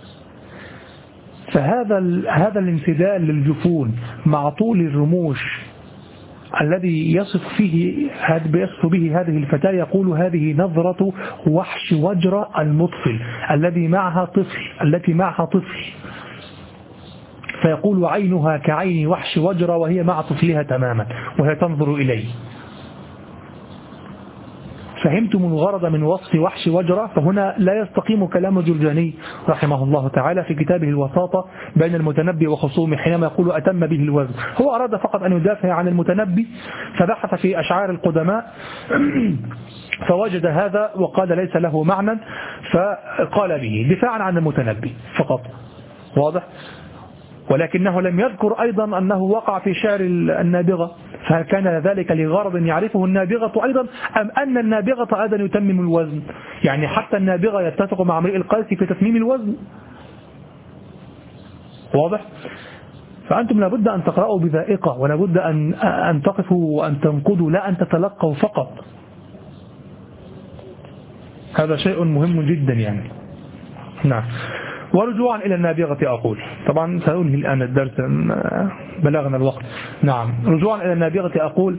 فهذا الانسدال للجفون مع طول الرموش الذي يصف به هذه الفتاة، يقول هذه نظرة وحش وجرة المطفل التي معها طفل، فيقول عينها كعين وحش وجرة وهي مع طفلها تماما وهي تنظر إليه. فهمتم الغرض من وصف وحش وجرة؟ فهنا لا يستقيم كلام الجرجاني رحمه الله تعالى في كتابه الوساطة بين المتنبي وخصومه حينما يقول أتم به الوزن. هو أراد فقط أن يدافع عن المتنبي فبحث في أشعار القدماء فوجد هذا وقال ليس له معنى فقال به دفاعا عن المتنبي فقط، واضح. ولكنه لم يذكر أيضا أنه وقع في شعر النابغة، فهل كان ذلك لغرض يعرفه النابغة أيضا أم أن النابغة أيضا يتمم الوزن؟ يعني حتى النابغة يتفق مع امرئ القيس في تتميم الوزن، واضح. فأنتم لابد أن تقرأوا بذائقة ولابد أن تقفوا وأن تنقدوا لا أن تتلقوا فقط. هذا شيء مهم جدا يعني. نعم. ورجوعا إلى النابغة أقول، طبعا سأنهي الآن الدرس بلغنا الوقت. نعم، رجوعا إلى النابغة أقول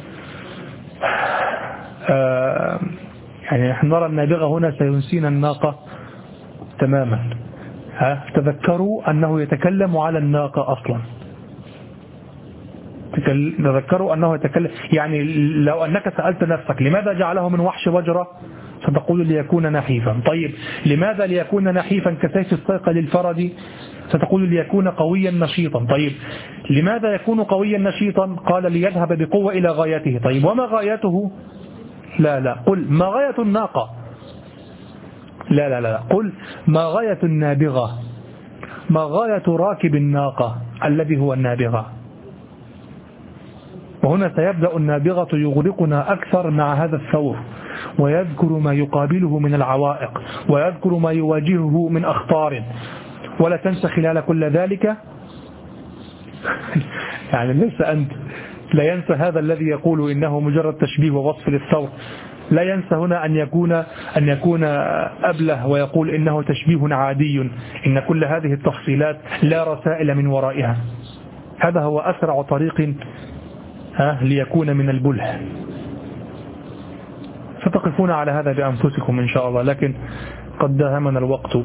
يعني نحن نرى النابغة هنا سينسينا الناقة تماما. تذكروا أنه يتكلم على الناقة أصلا، تذكروا أنه يتكلم، يعني لو أنك سألت نفسك لماذا جعله من وحش وجرة ستقول ليكون نحيفا. طيب لماذا ليكون نحيفا كسيف الصيق للفرد؟ ستقول ليكون قويا نشيطا. طيب لماذا يكون قويا نشيطا؟ قال ليذهب بقوة إلى غايته. طيب وما غايته؟ لا قل ما غاية الناقة؟ لا قل ما غاية النابغة، ما غاية راكب الناقة الذي هو النابغة. وهنا سيبدأ النابغة يغرقنا أكثر مع هذا الثور، ويذكر ما يقابله من العوائق ويذكر ما يواجهه من أخطار. ولا تنسى خلال كل ذلك يعني ليس أنت لا ينسى هذا الذي يقول إنه مجرد تشبيه ووصف للثور، لا ينسى هنا أن يكون أبله ويقول إنه تشبيه عادي، إن كل هذه التفصيلات لا رسائل من ورائها. هذا هو أسرع طريق ليكون من البله. ستقفون على هذا بأنفسكم إن شاء الله، لكن قد داهمنا الوقت.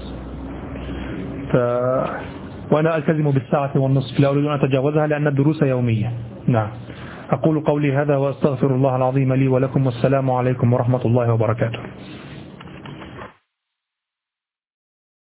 وأنا ألتزم بالساعة والنصف، لا أريد أن أتجاوزها لأن الدروس يومية. نعم، أقول قولي هذا وأستغفر الله العظيم لي ولكم، والسلام عليكم ورحمة الله وبركاته.